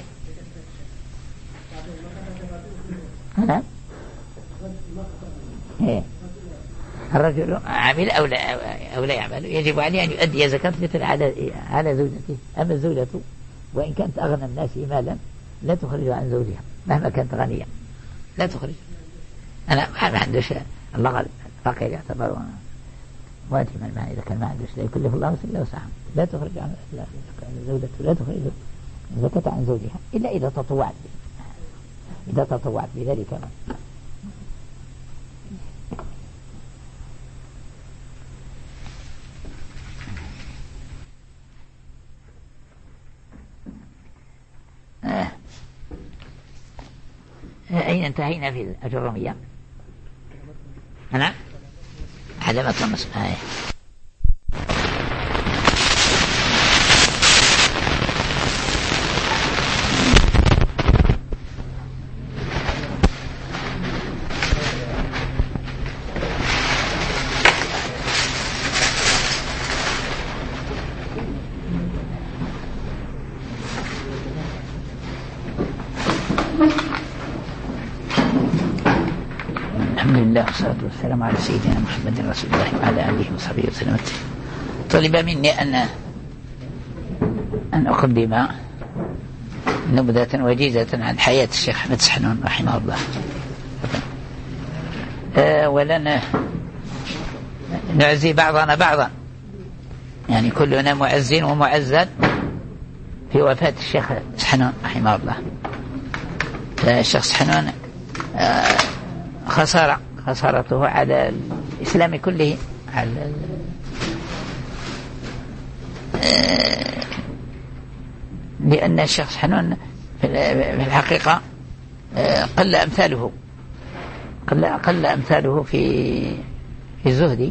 نعم. إيه. الرجل عامل أو لا أو لا يعمل يجب عليه أن يؤدي زكاة الفطر على على زوجته. أما الزوجة وإن كانت أغنى الناس مالا لا تخرج عن زوجها مهما كانت غنية، لا تخرج. أنا ما عندوش الله الفقير يعتبر واجبا، ما إذا كان ما عندوش لا يكلف الله نفسا إلا وسعها، لا تخرج عن زوجته، لا تخرج زكاة عن زوجها إلا إذا تطوعت إذا تطوعت بذلك. آه. أين انتهينا في الأجرومية؟ أنا عدم الطمس. آه. والصلاة والسلام على سيدنا محمد رسول الله وعلى آله وصحبه وسلم. طلب مني أن أن أقدم نبذة وجيزة عن حياة الشيخ أحمد سحنون رحمه الله. أه ولن نعزي بعضنا بعضا، يعني كلنا معز ومعزد في وفاة الشيخ سحنون رحمه الله. الشيخ سحنون أه خسارة خسارته على الإسلام كله، على لأن الشخص حنون في الحقيقة قل أمثاله قل, قل أمثاله في في الزهد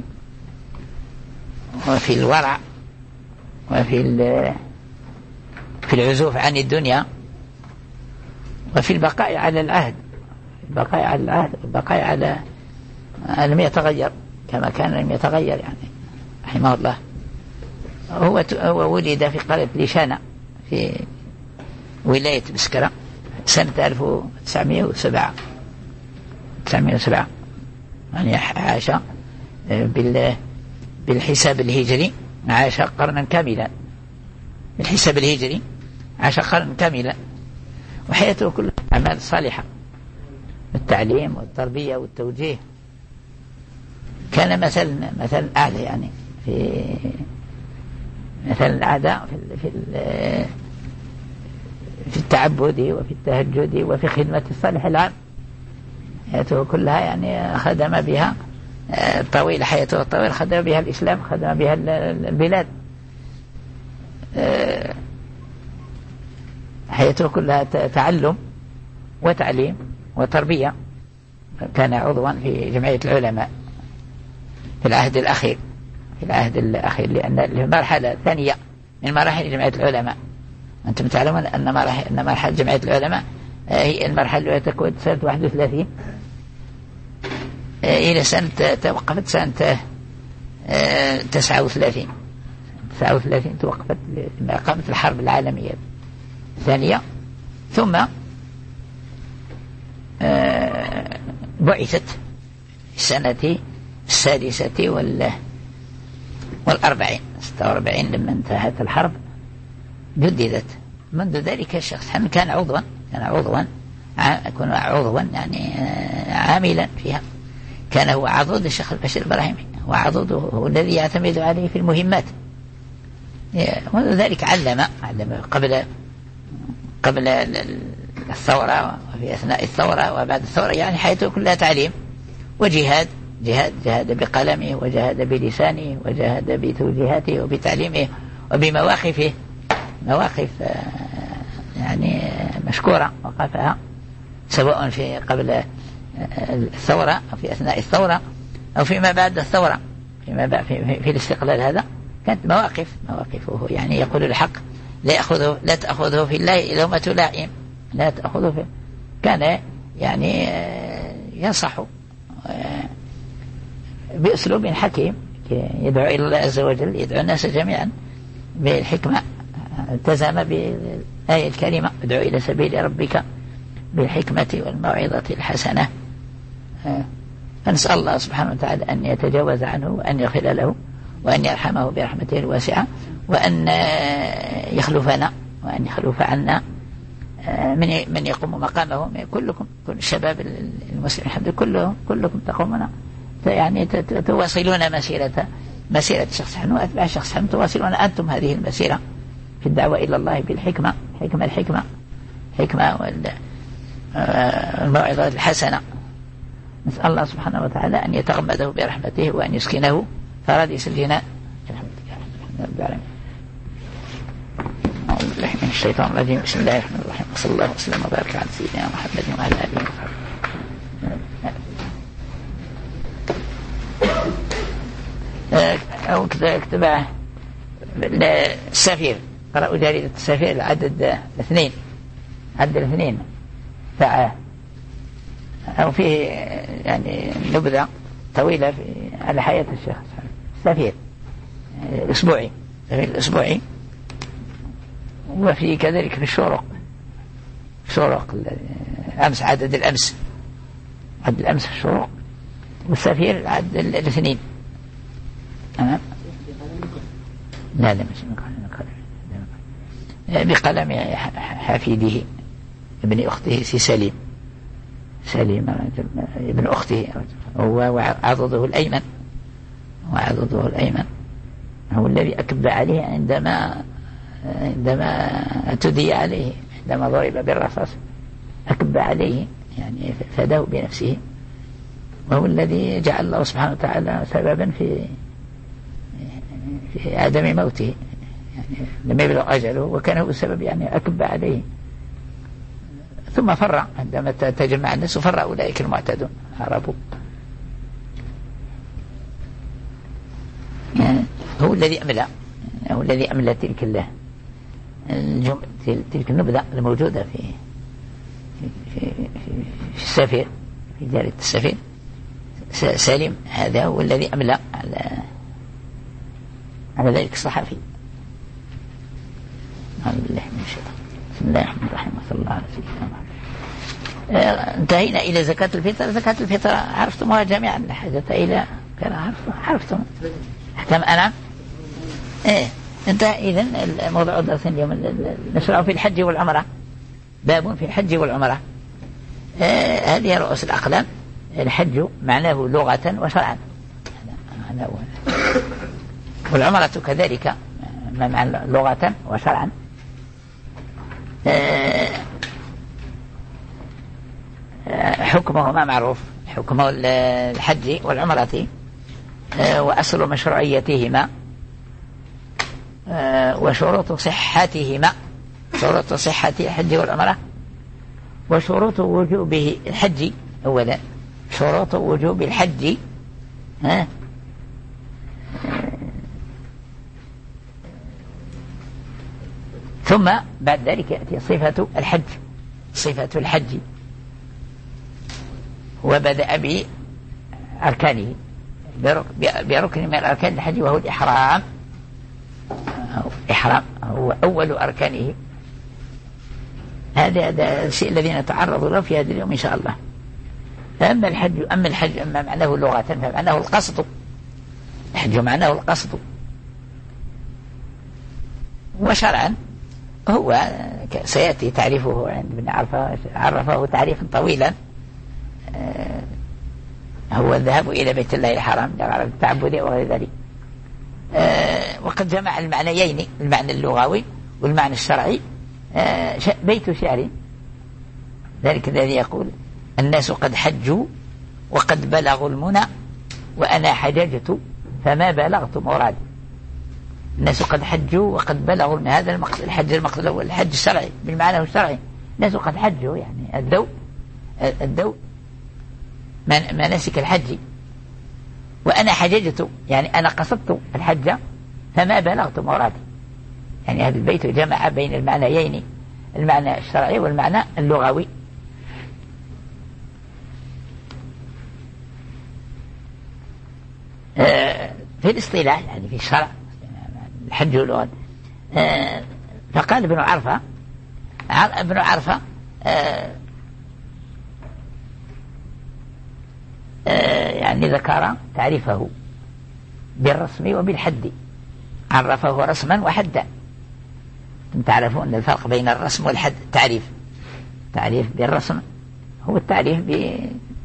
وفي الورع وفي في العزوف عن الدنيا وفي البقاء على العهد البقاء على العهد البقاء على لم يتغير كما كان لم يتغير يعني رحمه الله. هو هو ولد في قرية لشانة في ولاية بسكرة سنة ألف وتسعمائة وسبعة تسعمائة وسبعة، يعني عاش بالحساب الهجري عاش قرنا كاملا، بالحساب الهجري عاش قرنا كاملا، وحياته كلها أعمال صالحة، التعليم والتربية والتوجيه. كان مثل مثل أعلى يعني في مثل الأعداء في في في التعبد وفي التهجد وفي خدمة الصالح العام. حياته كلها يعني خدم بها طويلة، حياته الطويلة خدم بها الإسلام، خدم بها البلاد. حياته كلها تعلم وتعليم وتربية. كان عضوا في جمعية العلماء في العهد الأخير في العهد الأخير لأن المرحلة الثانية من مراحل جمعية العلماء، أنتم تعلمون أن مراحل أن مرحلة جمعية العلماء هي المرحلة التي تكون سنة واحد وثلاثين إلى سنة توقفت سنة تسعة وثلاثين تسعة وثلاثين توقفت لما قامت الحرب العالمية الثانية، ثم بعثت في السنة السادسة والأربعين ستة وأربعين لما انتهت الحرب جددت. منذ ذلك الشخص كان عضوا كان عضوا كان عضوا يعني عاملا فيها. كان هو عضود الشيخ البشير البراهيمي، وعضوده هو الذي يعتمد عليه في المهمات. منذ ذلك علم علم قبل قبل الثورة وفي أثناء الثورة وبعد الثورة، يعني حياته كلها تعليم وجهاد. جهاد جهاد بقلمه وجهاد بلسانه وجهاد بتوجيهاته وبتعليمه وبمواقفه، مواقف يعني مشكورة وقفها سواء في قبل الثورة أو في أثناء الثورة أو فيما بعد الثورة، فيما بعد في, في الاستقلال. هذا كانت مواقف مواقفه يعني يقول الحق لا يأخذه لا تأخذه في الله لومة لائم لا تأخذه في. كان يعني ينصح بأسلوب حكيم يدعو إلى الله عز وجل، يدعو الناس جميعا بالحكمة. التزم بالآية الكريمة ادعو إلى سبيل ربك بالحكمة والموعظة الحسنة. فنسأل الله سبحانه وتعالى أن يتجاوز عنه وأن يغفر له وأن يرحمه برحمته الواسعة، وأن يخلفنا وأن يخلف عنا من من يقوم مقامه. كلكم كل الشباب المسلمين الحمد لله كلهم كلكم تقومون يعني تواصلون مسيرة مسيرة شخص حنو وأتباع شخص حنو، تواصلون أنتم هذه المسيرة في الدعوة إلى الله بالحكمة حكمة الحكمة حكمة والموعظة الحسنة. نسأل الله سبحانه وتعالى أن يتغمده برحمته وأن يسكنه فراديس الجنان. أعوذ بالله من الشيطان الرجيم. بسم الله الرحمن الرحيم، وصلى الله وسلم وبارك على سيدنا محمد وعلى آله وصحبه. أو كتب السفير، قرأوا جريدة السفير العدد الاثنين عدد الاثنين ساعة، أو فيه يعني نبذة طويلة في على حياة الشيخ السفير الأسبوعي الأسبوعي وفي كذلك في الشروق الشروق أمس عدد الأمس عدد الأمس في الشروق، والسفير عدد الاثنين. أه؟ لا لا مش بقلم حفيده ابن أخته سي سليم سليم ابن أخته، هو وعضده الأيمن وعضده الأيمن هو الذي أكب عليه عندما عندما تدي عليه، عندما ضرب بالرصاص أكب عليه يعني فداه بنفسه، وهو الذي جعل الله سبحانه وتعالى سببا في في عدم موته، يعني لم يبلغ أجله وكان هو السبب يعني أكب عليه. ثم فر عندما تجمع الناس وفر أولئك المعتدون هربوا. يعني هو الذي أملأ هو الذي أملأ تلك الله الجم... تلك النبذة الموجودة في في, في, في السفير في جارية السفير سالم. هذا هو الذي أملأ على على ذلك الصحفي. أعوذ بالله من الشيطان. بسم الله الرحمن الرحيم، وصلى الله على سيدنا محمد. انتهينا إلى زكاة الفطر. زكاة الفطر عرفتموها جميعا، لا حاجة إلى عرفتم أحكام أنا إيه انتهى. إذن الموضوع درس اليوم نشرع في الحج والعمرة، باب في الحج والعمرة. آه هذه رؤوس الأقلام. الحج معناه لغة وشرعا، والعمرة كذلك معنى لغة وشرعا. آه حكمهما معروف، حكم الحج والعمرة آه وأصل مشروعيتهما آه وشروط صحتهما، شروط صحة الحج والعمرة وشروط وجوبه. الحج أولا شروط وجوب الحج ها ثم بعد ذلك يأتي صفة الحج. صفة الحج وبدأ بأركانه بركن من أركان الحج وهو الإحرام. إحرام هو أول أركانه. هذا الشيء الذي نتعرض له في هذا اليوم إن شاء الله. أما الحج أما الحج أما معناه لغة فمعناه القصد. الحج معناه القصد، وشرعا هو سيأتي تعريفه عند ابن عرفة، عرفه تعريفا طويلا. هو الذهاب إلى بيت الله الحرام التعبدي وغير ذلك. وقد جمع المعنيين، المعنى اللغوي والمعنى الشرعي. بيت شعر، ذلك الذي يقول الناس قد حجوا وقد بلغوا المنى وأنا حججت فما بلغت مرادي. الناس قد حجوا وقد بلغوا من هذا المقصد. الحج المقصد الأول الحج الشرعي بالمعنى الشرعي. الناس قد حجوا يعني الدو الدو مناسك الحج. وأنا حججت يعني أنا قصدت الحج فما بلغت مرادي. يعني هذا البيت جمع بين المعنيين، المعنى الشرعي والمعنى اللغوي. في الاصطلاح يعني في الشرع الحج واللغة. فقال ابن عرفة ابن عرفة يعني ذكر تعريفه بالرسم وبالحد. عرفه رسما وحدا. تعرفون الفرق بين الرسم والحد. تعريف تعريف بالرسم هو التعريف ب...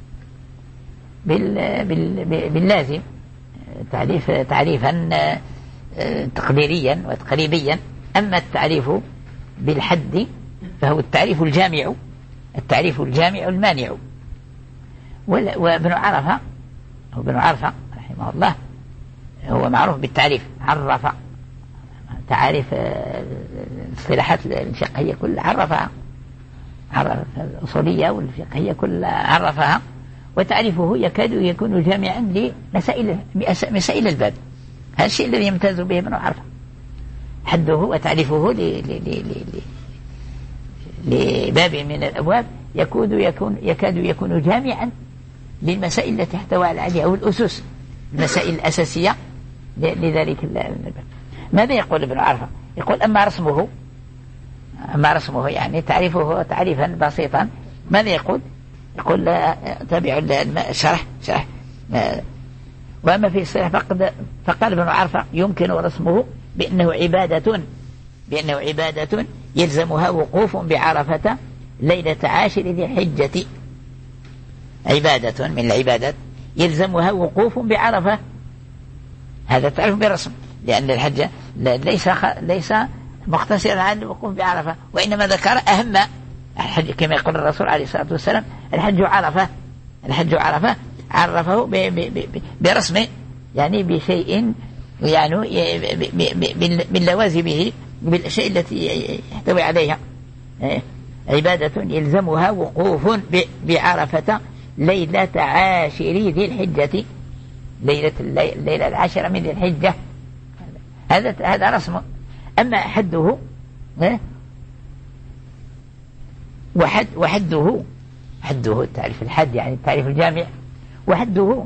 بال... بال... باللازم، تعريف تعريفا تقديريا وتقريبيا. أما التعريف بالحد فهو التعريف الجامع، التعريف الجامع المانع. وابن عرفة هو ابن عرفة رحمه الله هو معروف بالتعريف. عرف تعريف الاصطلاحات الفقهية كلها عرفها، عرف الأصولية والفقهية كلها عرفها. وتعريفه يكاد يكون جامعا لمسائل مسائل الباب. هذا الشيء الذي يمتاز به ابن عرفة. حده وتعريفه لباب من الأبواب يكاد يكون يكاد يكون جامعا للمسائل التي احتوى عليها والأسس، المسائل الأساسية لذلك الباب. ماذا يقول ابن عرفة؟ يقول أما رسمه أما رسمه يعني تعريفه تعريفا بسيطا. ماذا يقول؟ يقول تابع الشرح شرح. وأما في الصلاح فقد فقال ابن عرفة يمكن رسمه بأنه عبادة بأنه عبادة يلزمها وقوف بعرفة ليلة عاشر ذي الحجة. عبادة من العبادات يلزمها وقوف بعرفة. هذا تعرف بالرسم، لأن الحج ليس ليس مقتصرا على الوقوف بعرفة، وإنما ذكر أهم الحج كما يقول الرسول عليه الصلاة والسلام الحج عرفة. الحج عرفة عرفه برسم يعني بشيء يعني من لوازمه بالشيء التي يحتوي عليها. عبادة يلزمها وقوف بعرفة ليلة عاشر ذي الحجة. ليلة الليلة العاشرة من ذي الحجة. هذا هذا رسم. أما حده وحد وحده حده التعريف الحد يعني التعريف الجامع. وحده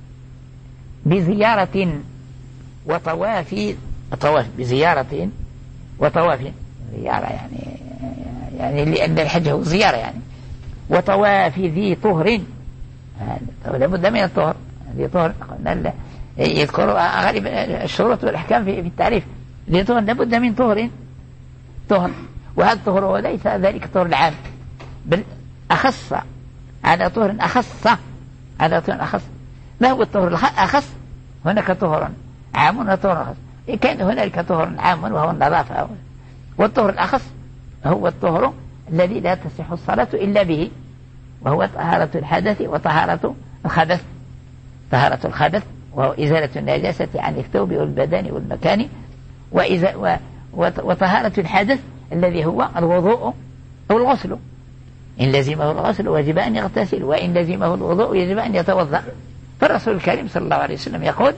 بزيارة وطواف طواف بزيارة وطواف زيارة يعني يعني لأن الحج هو زيارة يعني. وطواف ذي طهر لابد من الطهر. ذي طهر يذكر غالب الشروط والأحكام في التعريف. ذي طهر لابد من طهر طهر. وهذا الطهر هو ليس ذلك الطهر العام بل أخص على طهر أخص على طهر أخص. ما هو الطهر الأخص؟ هناك طهر عام وطهر أخص. كان هناك طهر عام وهو النظافة. والطهر الأخص هو الطهر الذي لا تصح الصلاة إلا به، وهو طهارة الحدث وطهارة الخبث. طهارة الخبث وهو إزالة النجاسة عن الثوب والبدن والمكان، وإزا وطهارة الحدث الذي هو الوضوء أو الغسل. إن لزمه الغسل واجب أن يغتسل، وإن لزمه الوضوء يجب أن يتوضأ. فالرسول الكريم صلى الله عليه وسلم يقول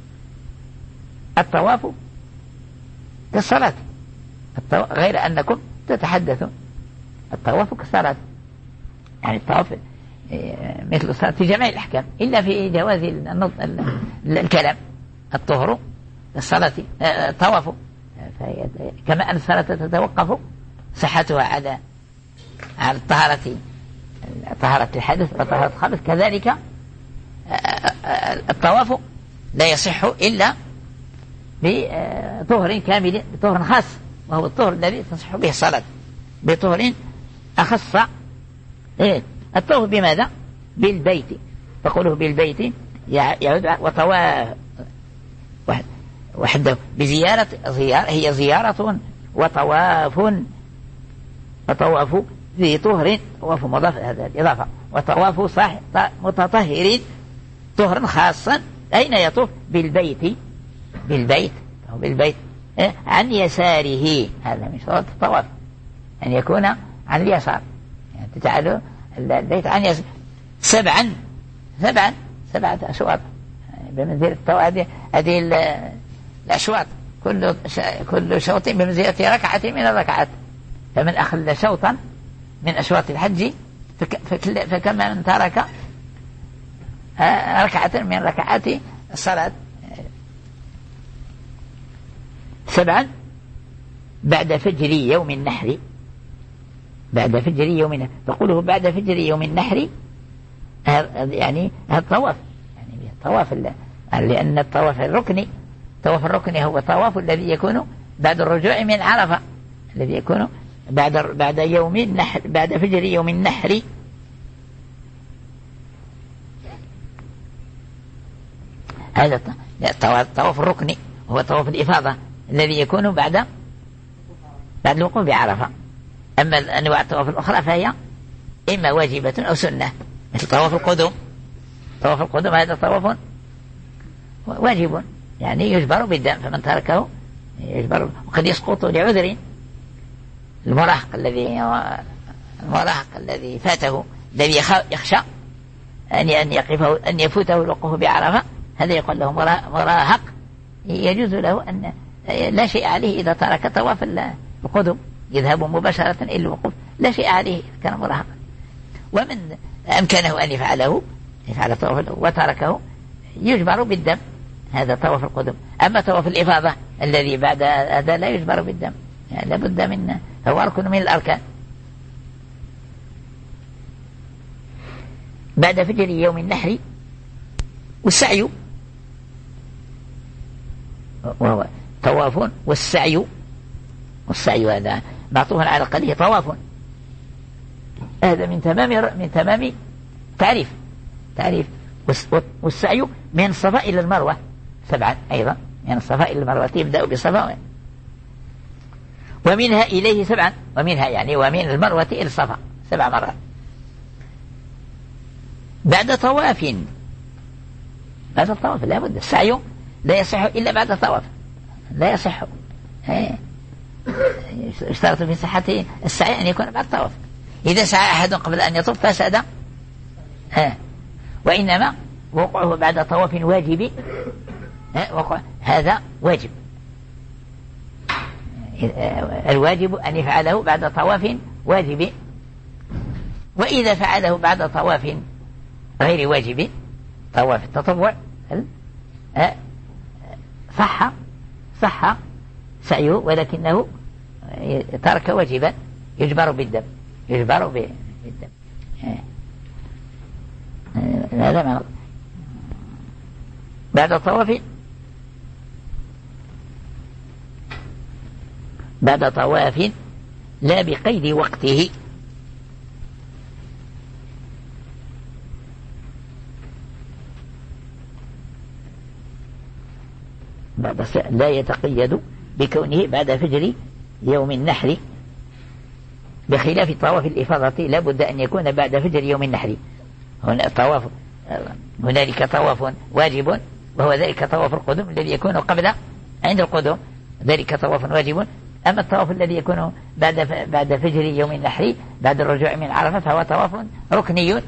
الطواف كالصلاة، غير أنكم تتحدثون. الطواف كالصلاة يعني الطواف مثل الصلاة في جميع الأحكام إلا في جواز الكلام. الطهر الصلاة الطواف، كما أن الصلاة تتوقف صحتها على على الطهارة طهارة الحدث وطهارة الخبث، كذلك الطواف لا يصح إلا بطهر كامل، بطهر خاص، وهو الطهر الذي تصح به الصلاة، بطهر أخص. إيه الطواف بماذا؟ بالبيت، فقوله بالبيت يعود وطواف وحده بزيارة زيارة هي زيارة وطواف، وطواف ذي طهر، طواف مضاف هذا الإضافة، وطواف صاحب متطهر طهرا خاصا. أين يطوف؟ بالبيت، بالبيت أو بالبيت إيه؟ عن يساره، هذا من شروط الطواف أن يكون عن اليسار، يعني تجعل البيت عن يسار. سبعا سبعا سبعة أشواط بمنزلة الطواف، هذه الأشواط كل كل شوط بمنزلة ركعة من الركعات، فمن أخذ شوطا من أشواط الحج فكما من ترك ركعة من ركعات الصلاة. سبعا بعد فجر يوم النحر، بعد فجر يوم النحر، فقوله بعد فجر يوم النحر يعني هذا الطواف، يعني الطواف لأن الطواف الركني، الطواف الركني هو الطواف الذي يكون بعد الرجوع من عرفة، الذي يكون بعد بعد يوم النحر، بعد فجر يوم النحر. هذا الطواف الركني هو طواف الإفاضة الذي يكون بعد بعد الوقوف بعرفة. أما أنواع الطواف الأخرى فهي إما واجبة أو سنة، مثل طواف القدوم. طواف القدوم هذا طواف واجب، يعني يجبر بالدم، فمن تركه يجبر، وقد يسقط لعذر. المراهق الذي المراهق الذي فاته، الذي يخشى أن أن يقفه أن يفوته الوقوف بعرفة، هذا يقول له مراهق، يجوز له أن لا شيء عليه إذا ترك طواف القدوم، يذهب مباشرة إلى الوقوف، لا شيء عليه إذا كان مراهقا. ومن أمكنه أن يفعله يفعل طواف وتركه يجبر بالدم، هذا طواف القدوم. أما طواف الإفاضة الذي بعد هذا لا يجبر بالدم، يعني لابد من، هو ركن من الأركان. بعد فجر يوم النحر. والسعي وهو طواف، والسعي والسعي هذا معطوف على قليل طواف، هذا من تمام من تمام تعريف تعريف والسعي من الصفا إلى المروة سبعا، أيضا من الصفا إلى المروة يبدأ بصفا، ومنها إليه سبعا، ومنها يعني ومن المروة إلى الصفا سبع مرات. بعد طواف، بعد الطواف لا بد، السعي لا يصح إلا بعد الطواف، لا يصح، اشترط في صحة السعي أن يكون بعد الطواف. إذا سعى أحد قبل أن يطوف فسد، وإنما وقوعه بعد طواف واجب، هذا واجب، الواجب أن يفعله بعد طواف واجب. وإذا فعله بعد طواف غير واجب، طواف التطوع، صح صح سعيه، ولكنه ترك واجبا يجبر بالدم، يجبر بالدم. هذا ما بعد الطواف، بعد طواف لا بقيد وقته، بعد لا يتقيد بكونه بعد فجر يوم النحر، بخلاف طواف الإفاضة لا بد أن يكون بعد فجر يوم النحر. هنا طواف، هنالك طواف واجب وهو ذلك طواف القدوم الذي يكون قبل عند القدوم، ذلك طواف واجب. أما الطواف الذي يكون بعد بعد فجر يوم النحر بعد الرجوع من عرفة فهو طواف ركني.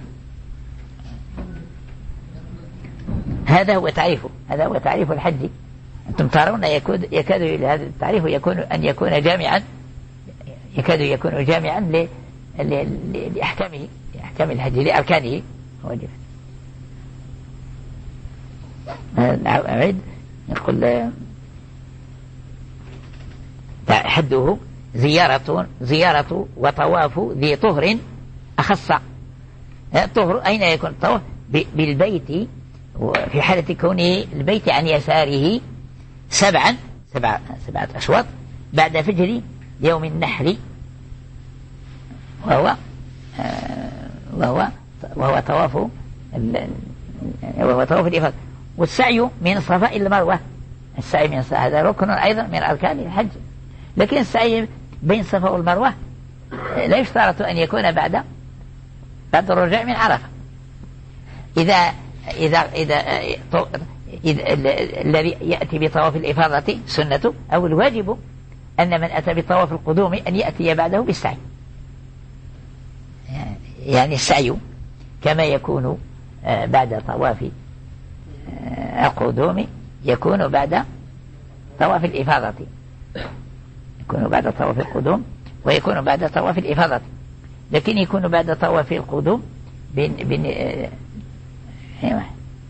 هذا هو تعريفه، هذا هو تعريف الحج. أنتم ترون يكاد يكاد هذا التعريف يكون أن يكون جامعا، يكاد يكون جامعا لأحكامه أحكام الحج لأركانه واجب. أعيد يقول حده زيارة زيارة وطواف ذي طهر أخص. طهر أين يكون الطواف؟ بالبيت، في حالة كونه البيت عن يساره سبعا سبعة سبعة أشواط بعد فجر يوم النحر، وهو وهو وهو طواف وهو طواف الإفاضة. والسعي من الصفا إلى المروة، السعي من الصفا هذا ركن أيضا من أركان الحج، لكن السعي بين الصفا والمروة لا يشترط أن يكون بعد بعد الرجوع من عرفة. إذا إذا إذا إذا الذي يأتي بطواف الإفاضة سنة أو الواجب أن من أتى بطواف القدوم أن يأتي بعده بالسعي، يعني السعي كما يكون بعد طواف القدوم يكون بعد طواف الإفاضة، يكون بعد طواف القدوم ويكون بعد طواف الإفاضة، لكن يكون بعد طواف القدوم بن بن أيوة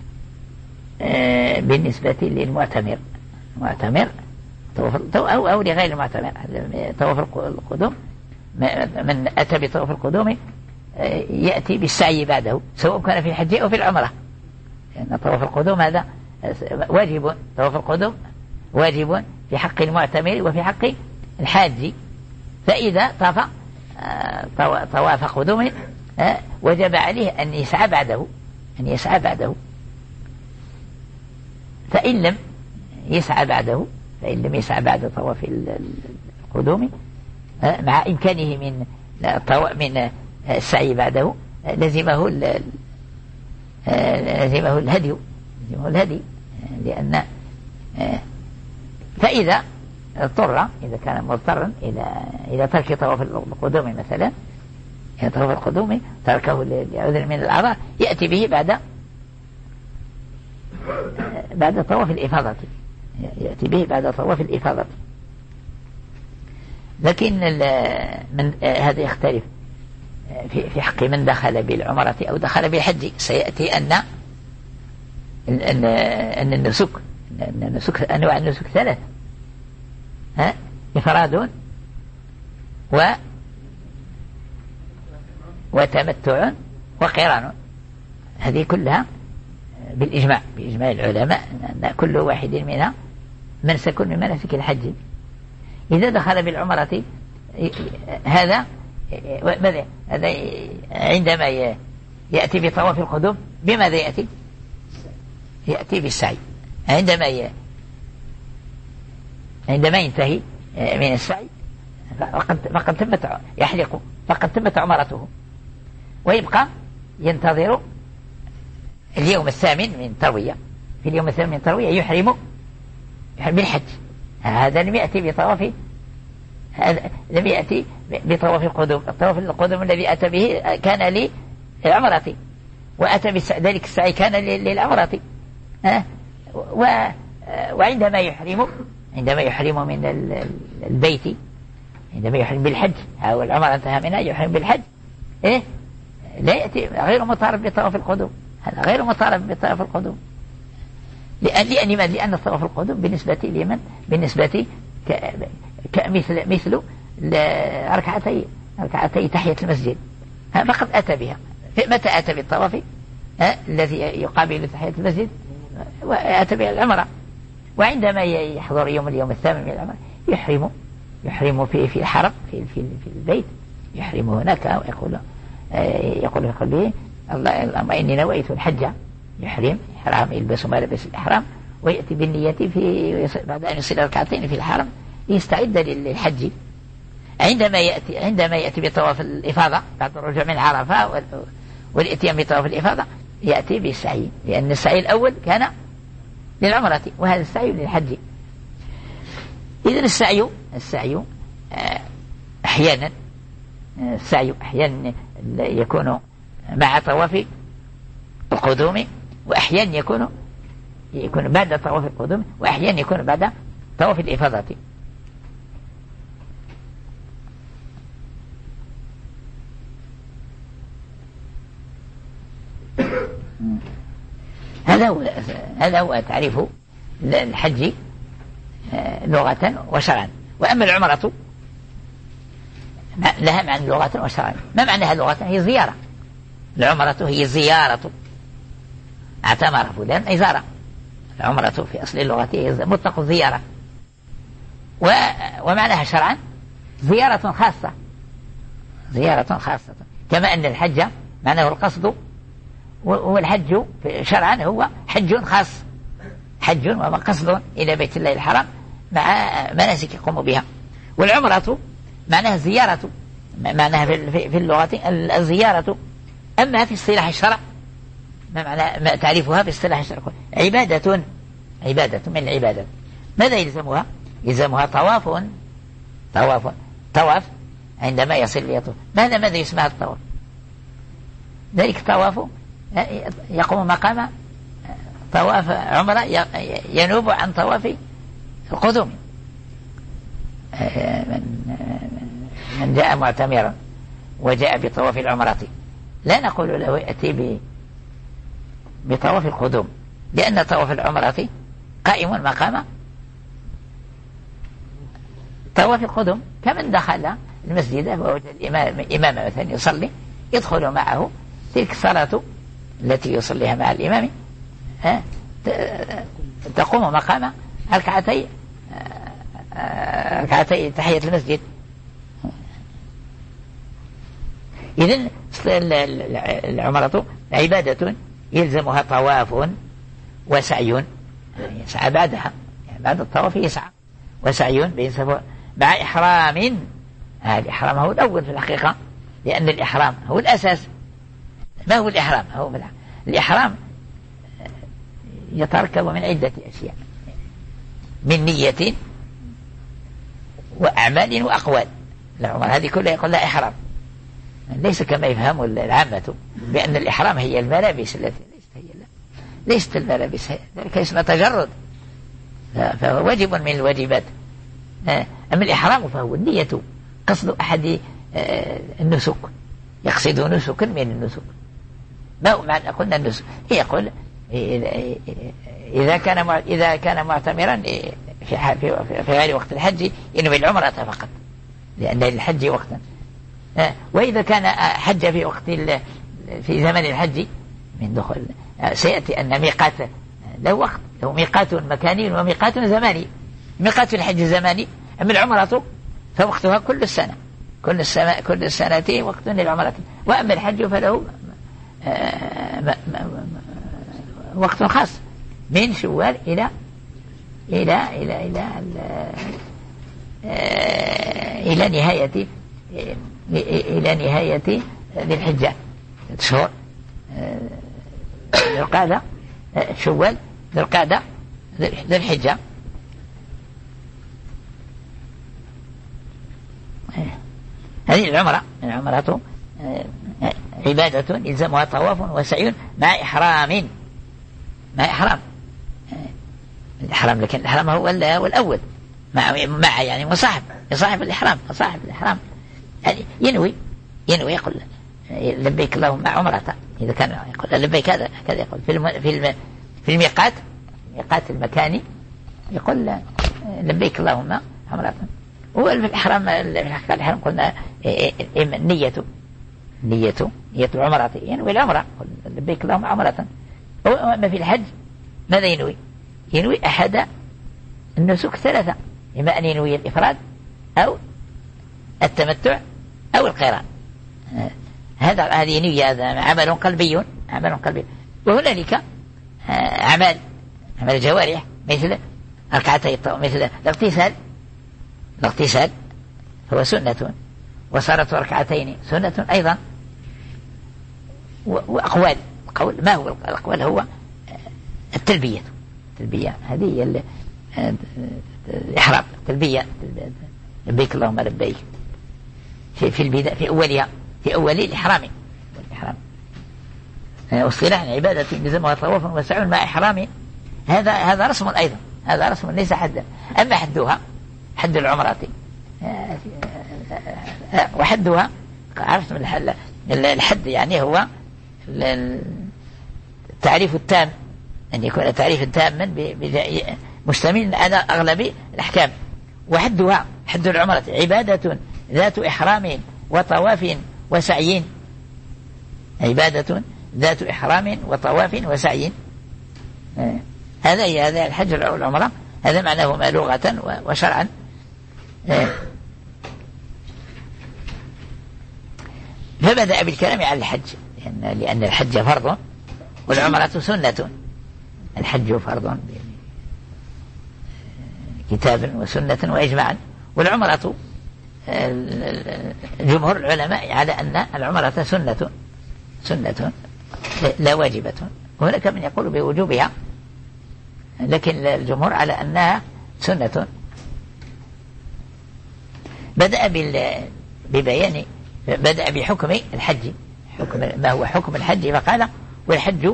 بالنسبة للمعتمر، معتمر أو أو لغير المعتمر طواف القدوم، من أتى بطواف القدوم يأتي بالسعي بعده سواء كان في الحج أو في العمرة، لأن طواف القدوم هذا واجب، طواف القدوم واجب في حق المعتمر وفي حق الحاج، فإذا طاف طواف قدوم وجب عليه أن يسعى بعده أن يسعى بعده فإن لم يسعى بعده فإن لم يسعى بعد طواف القدوم مع إمكانه من من السعي بعده لزمه لزمه الهدي لزمه الهدي لأن فإذا اضطر إذا كان مضطرا إلى إلى ترك طواف القدوم مثلا، طواف القدوم تركه لعذر من الأعذار يأتي به بعد بعد طواف الإفاضة، يأتي به بعد طواف الإفاضة. لكن من هذا يختلف في في حق من دخل بالعمرة أو دخل بالحج. سيأتي أن أن أن النسك أن النسك أنواع النسك ثلاث، ها إفراد و وتمتع وقران، هذه كلها بالإجماع بإجماع العلماء أن كل واحد منها منسك من مناسك الحج. إذا دخل بالعمرة هذا ماذا هذا عندما يأتي بطواف القدوم بماذا يأتي؟ يأتي بالسعي. عندما ي... عندما ينتهي من السعي فقد فقد تمت يحلق فقد تمت عمرته، ويبقى ينتظر اليوم الثامن من تروية. في اليوم الثامن من تروية يحرم يحرم بالحج. هذا لم يأتي بطواف هذا لم يأتي بطواف القدوم. الطواف القدوم الذي أتى به كان للعمرة، وأتى بذلك السعي كان للعمرة. و وعندما يحرم عندما يحرم من البيت عندما يحرم بالحج أو العمرة انتهى منها يحرم بالحج إيه لا يأتي غير مطالب بطواف القدوم. هذا غير مطالب بطواف القدوم لأن لأن ما لأن طواف القدوم بالنسبة لمن بالنسبة ك... كمثل مثل ركعتي ركعتي تحية المسجد فقد أتى بها. متى أتى بالطواف الذي يقابل تحية المسجد وأتى بها العمرة. وعندما يحضر يوم اليوم الثامن من العمرة يحرم يحرم في في الحرم في في, في البيت يحرم هناك ويقول يقول في قلبه اللهم إني نويت الحج يحرم إحرام يلبس ملابس الإحرام ويأتي بالنية في بعد أن يصلي ركعتين في الحرم يستعد للحج. عندما يأتي عندما يأتي بطواف الإفاضة بعد الرجوع من عرفة والإتيان بطواف الإفاضة يأتي بالسعي لأن السعي الأول كان للعمرة وهذا السعي للحج. إذن السعي السعي أحيانا السعي أحيانا يكون مع طواف القدوم وأحيانا يكون يكون بعد طواف القدوم وأحيانا يكون بعد طواف الإفاضة. هذا هو هذا هو تعريف الحج لغة وشرعا. وأما العمرة لها معنى لغة وشرعا. ما معناها لغة؟ هي زيارة. العمرة هي زيارة، اعتمر فلان أي زارة. العمرة في أصل اللغة هي مطلق الزيارة. ومعناها شرعا زيارة خاصة، زيارة خاصة، كما أن الحج معناه القصد، والحج شرعا هو حج خاص، حج وقصد إلى بيت الله الحرام مع مناسك يقوم بها. والعمرة معناها زيارة، معناها في اللغة الزيارة. أما في اصطلاح الشرع ما معنى تعريفها في اصطلاح الشرع؟ عبادة، عبادة من العبادة. ماذا يلزمها؟ يلزمها طواف، طواف طواف عندما يصل يطوف. ماذا ماذا يسمى الطواف؟ ذلك طواف يقوم مقام طواف عمرة ينوب عن طواف القدوم. من جاء معتمرا وجاء بطواف العمرة لا نقول له يأتي بطواف القدوم، لأن طواف العمرة قائم مقام طواف القدوم. كمن دخل المسجد ووجد الإمام مثلا يصلي يدخل معه تلك الصلاة التي يصليها مع الإمام تقوم مقام ركعتي ركعتي تحية المسجد. إذن العمرة عبادة يلزمها طواف وسعي، يسعى بعدها، يعني بعد الطواف يسعى وسعي بين سفر مع إحرام. هذا الإحرام هو الأول في الحقيقة، لأن الإحرام هو الأساس. ما هو الإحرام؟ هو الإحرام يتركب من عدة أشياء، من نية وأعمال وأقوال. العمر هذه كلها يقول لها إحرام، ليس كما يفهم العامة بأن الإحرام هي الملابس التي ليست هي لا. ليست الملابس، ذلك اسمه تجرد، فهو واجب من الواجبات. أما الإحرام فهو النية، قصد أحد النسك، يقصد نسك من النسك. ما هو معنى قلنا النسك؟ هي يقول إذا كان إذا كان معتمرا في في غير وقت الحج ينوي العمرة فقط، لأن للحج وقتا. وإذا كان حج في وقت في زمن الحج من دخول، سيأتي أن ميقات له وقت، له ميقات مكاني وميقات زماني. ميقات الحج زماني، أما العمرة فوقتها كل السنة، كل السنة كل السنة وقت للعمرة. وأما الحج فله وقت خاص من شوال إلى إلى إلى إلى إلى نهاية إلى نهاية ذي الحجة، شهور ذي القعدة، شوال، ذي القعدة، ذي الحجة. هذه العمرة، العمرة عبادة يلزمها طواف وسعي مع إحرام، مع إحرام الإحرام. لكن الإحرام هو الأول مع مع يعني مصاحب يصاحب الإحرام، مصاحب الإحرام يعني ينوي ينوي يقول لبيك اللهم عمرة. إذا كان يقول لبيك هذا كذا، يقول في الم في الم في الميقات، الميقات المكاني يقول لبيك اللهم عمرة. والإحرام الإحرام قلنا نية نية نية العمرة، ينوي العمرة، لبيك اللهم عمرة. وما في الحج ماذا ينوي؟ ينوي أحد النسك ثلاثة، إما أن ينوي الإفراد أو التمتع أو القران. هذا هذه نية، هذا عمل قلبي، عمل قلبي. وهنالك أعمال عمل الجوارح مثل ركعتي الطواف، مثل الاغتسال، الاغتسال هو سنة، وصارت ركعتين سنة أيضا. وأقوال، قول ما هو الأقوال؟ هو التلبية، التلبية هذه هي الإحرام، التلبية لبيك اللهم لبيك في في البداية، في أولها، في أول الإحرام. الإحرام واصطلاح عبادة يلزمها طواف وسعي مع إحرام. هذا هذا رسم أيضا، هذا رسم ليس حدا. أما حدها حد العمرة وحدها عرفت من الحد، يعني هو التعريف التام، أن يكون تعريفا تاما مشتمل على أغلب الأحكام. وحدها حد العمرة عبادة ذات إحرام وطواف وسعي، عبادة ذات إحرام وطواف وسعي. هذا هي هذا الحج والعمرة، هذا معناهما لغة وشرعا. فبدأ بالكلام على الحج لأن, لأن الحج فرض والعمرة سنة. الحج فرض كتابا وسنة وإجماعا، والعمرة جمهور العلماء على أن العمرة سنة سنة لا واجبة، وهناك من يقول بوجوبها، لكن الجمهور على أنها سنة. بدأ ببيان بدأ بحكم الحج، حكم ما هو حكم الحج، فقال والحج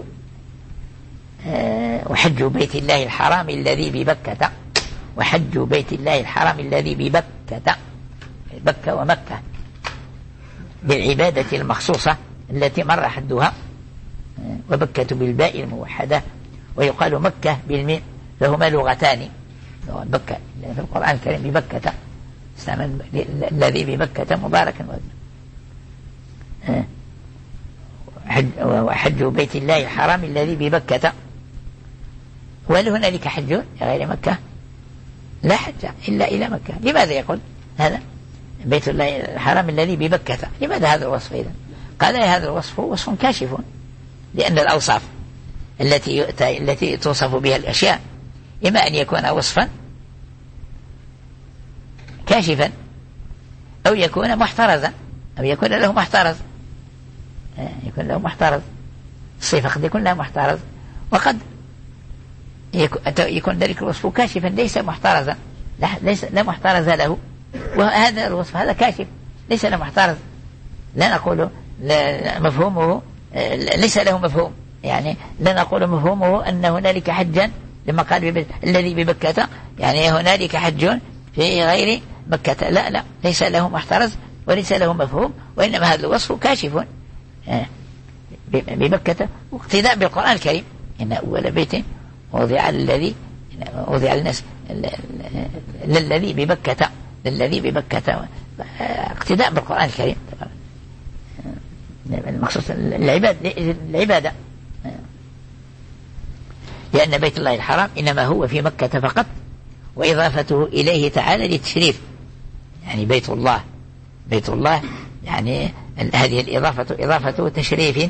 وحج بيت الله الحرام الذي ببكة، وحج بيت الله الحرام الذي ببكة، بكة ومكة، بالعبادة المخصوصة التي مر حدها، وبكة بالباء الموحدة، ويقال مكة بالميم، فهما لغتان. بكة في القرآن الكريم ببكة استعمل الذي ببكة مباركا، وحج بيت الله الحرام الذي ببكة. وهل هنالك حج غير مكة؟ لا حج إلا إلى مكة. لماذا يقول هذا بيت الله الحرام الذي ببكة؟ لماذا هذا الوصف إذن؟ قال هذا الوصف وصف كاشف، لأن الأوصاف التي يؤتى التي توصف بها الأشياء إما أن يكون وصفا كاشفا أو يكون محترزا، أو يكون له محترز، يكون له محترز. الصفة قد يكون لها محترز، وقد يكون ذلك الوصف كاشفا ليس محترزا، لا, ليس لا محترز له، وهذا الوصف هذا كاشف ليس له محترز. لا نقول لا مفهومه ليس له مفهوم، يعني لا نقول مفهومه أن هنالك حجا لما قال الذي ببكة، يعني هنالك حج في غير مكة، لا لا ليس له محترز وليس له مفهوم، وإنما هذا الوصف كاشف ببكة، واقتداء بالقرآن الكريم إن أول بيت وضع الذي وضع الناس للذي ببكة، للذي ببكة، اقتداء بالقرآن الكريم. المقصود العباد العبادة، لأن بيت الله الحرام إنما هو في مكة فقط، وإضافته إليه تعالى للتشريف، يعني بيت الله بيت الله يعني هذه الإضافة إضافة تشريف.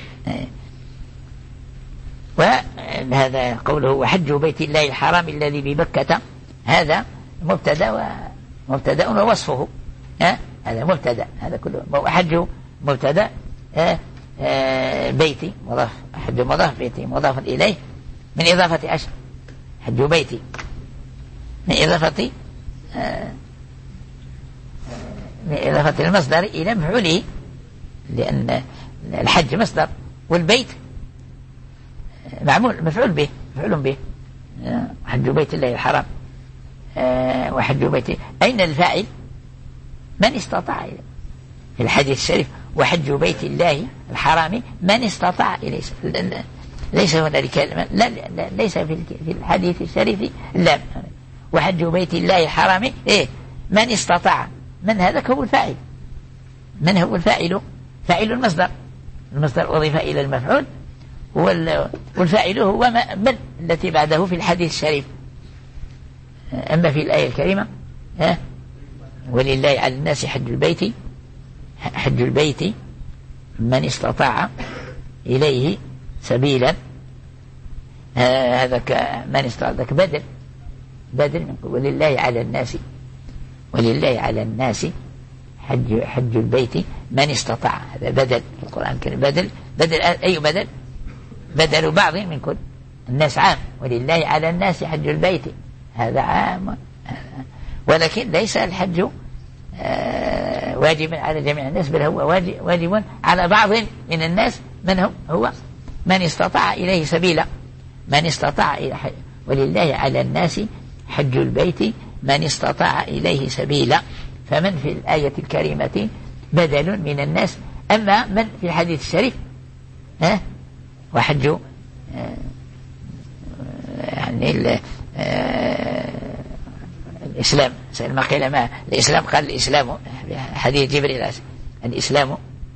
وهذا قوله وحج بيت الله الحرام الذي ببكة، هذا مبتدا ومبتدا ووصفه، ها هذا مبتدا، هذا كله وحج مبتدا، بيتي مضاف، حج مضاف، بيتي مضاف إليه من إضافة أشر، حج بيتي من إضافة من إضافة المصدر إلى مفعوله، لأن الحج مصدر والبيت معمول مفعول به، مفعول به. حج بيت الله الحرام وحج بيت، أين الفاعل؟ من استطاع إليه، في الحديث الشريف وحج بيت الله الحرام من استطاع إليه، ليس هنالك لا لا ليس في الحديث الشريف لا، وحج بيت الله الحرام إيه من استطاع، من هذا هو الفاعل، من هو الفاعل؟ فاعل المصدر، المصدر أضيف إلى المفعول، والفاعل هو من التي بعده في الحديث الشريف. أما في الآية الكريمة ها ولله على الناس حج البيت، حج البيت من استطاع إليه سبيلا، هذا من استطاع، ذاك بدل بدل من ولله على الناس، ولله على الناس حج حج البيت من استطاع، هذا بدل في القرآن الكريم، بدل بدل أي بدل؟ بدل بعض من كل، الناس عام، ولله على الناس حج البيت هذا عام، ولكن ليس الحج واجبا على جميع الناس، بل هو واجب, واجب على بعض من الناس، من هو هو من استطاع إليه سبيلا، من استطاع إلى حج، ولله على الناس حج البيت من استطاع إليه سبيلا. فمن في الآية الكريمة بدل من الناس، أما من في الحديث الشريف ها وحج يعني الإسلام ما قيل ما الإسلام قال الإسلام حديث جبريل الإسلام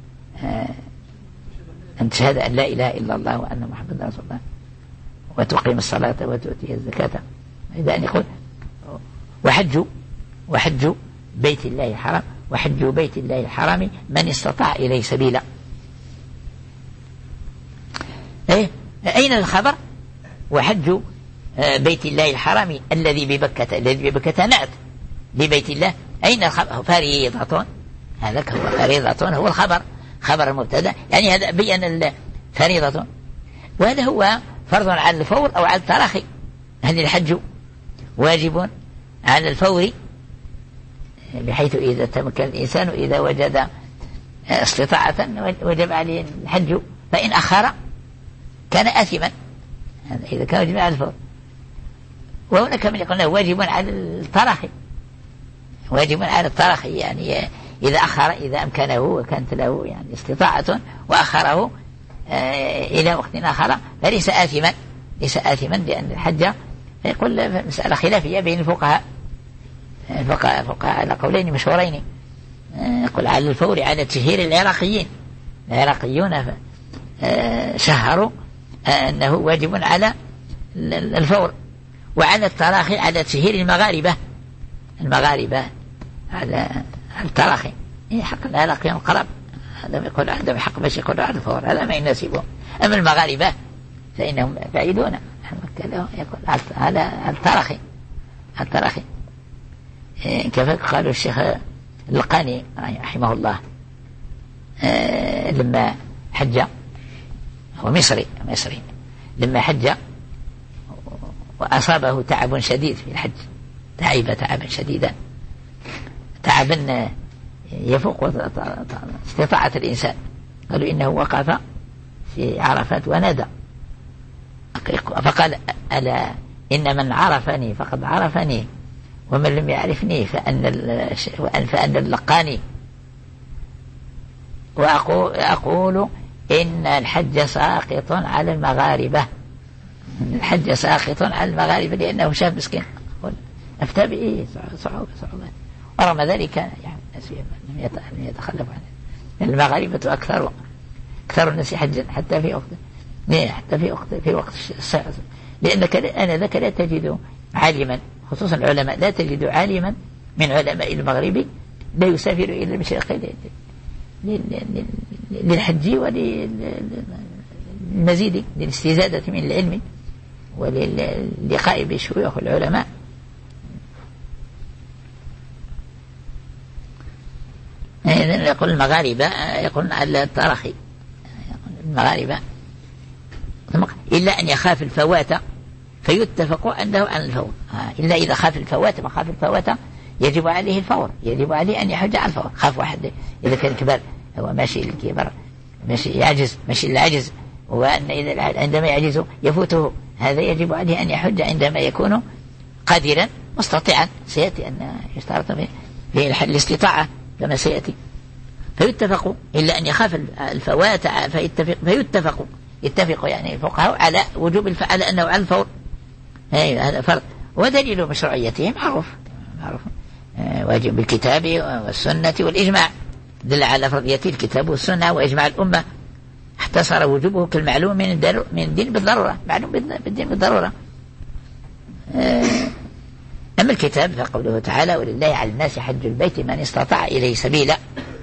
أن تشهد أن لا إله إلا الله وأن محمد رسول الله وتقيم الصلاة وتؤتي الزكاة. إذا أن يقول وحج وحج بيت الله الحرام وحج بيت الله الحرام من استطاع إليه سبيلا. إيه؟ أين الخبر؟ وحج بيت الله الحرام الذي ببكة الذي ببكة نأت ببيت الله. أين الخبر؟ فريضة. هذا هو فريضة هو الخبر خبر المبتدا يعني هذا بيّن الفريضة وهذا هو فرض على الفور أو على التراخي. هذا الحج واجب على الفور بحيث إذا تمكن الإنسان إذا وجد استطاعة وجب عليه الحج فإن أخر كان آثما. هذا إذا كان واجب على الفور. وهناك من يقول واجب على التراخي واجب على التراخي يعني إذا أخر إذا أمكنه وكانت له يعني استطاعة وأخره إلى وقت آخر فليس آثما ليس آثما لأن الحج يقول مسألة خلافية بين الفقهاء الفقهاء فقهاء على قولين مشهورين. يقول على الفور على تشهير العراقيين العراقيون شهروا أنه واجب على الفور وعلى التراخي على تشهير المغاربة المغاربة على التراخي حق العراقيين القرب هذا يقول عندهم حق باش يقولوا على الفور هذا ما يناسبهم. أما المغاربة فإنهم بعيدون يقول على التراخي التراخي كيف قالوا الشيخ اللقاني رحمه الله لما حج هو مصري مصري لما حج وأصابه تعب شديد في الحج تعب تعبا شديدا تعبا يفوق استطاعة الإنسان. قالوا إنه وقف في عرفات ونادى فقال ألا إن من عرفني فقد عرفني ومن لم يعرفني فأن فأن اللقاني وأقول إن الحج ساقط على المغاربة الحج ساقط على المغاربة لأنه شاب مسكين أفتى بإيه صعوبة صعوبة ورغم ذلك يعني لم يتخلف عنه. المغاربة أكثر أكثر الناس حجا حتى في وقت حتى في وقت في وقت الصعب لأنك أنا ذاك لا تجد عالما خصوصا العلماء لا تجد عالما من علماء المغرب لا يسافر إلى المشرق للحج وللمزيد للاستزادة من العلم وللقاء بشيوخ العلماء. يقول المغاربة يقولون على التراخي المغاربة إلا أن يخاف الفوات فيتفق أنه عن الفور إلا إذا خاف الفوات ما خاف الفوات يجب عليه الفور يجب عليه أن يحج على الفور. خاف واحد إذا كان كبار هو ماشي الكبر ماشي يعجز ماشي العجز وأن إذا عندما يعجز يفوته هذا يجب عليه أن يحج عندما يكون قادرا مستطيعا سيأتي أن يشترط في الاستطاعة كما سيأتي. فيتفق إلا أن يخاف الفوات فيتفق فيتفق يتفق يعني الفقهاء على وجوب الفعل أنه على الفور. هذا فرض ودليل مشروعيته معروف معروف واجب بالكتاب والسنة والإجماع دل على فرضية الكتاب والسنة وإجماع الأمة حتى صار وجوبه كالمعلوم من من الدين بالضرورة معلوم بالدين بالضرورة. أما الكتاب فقوله تعالى ولله على الناس حج البيت من استطاع إليه سبيلا.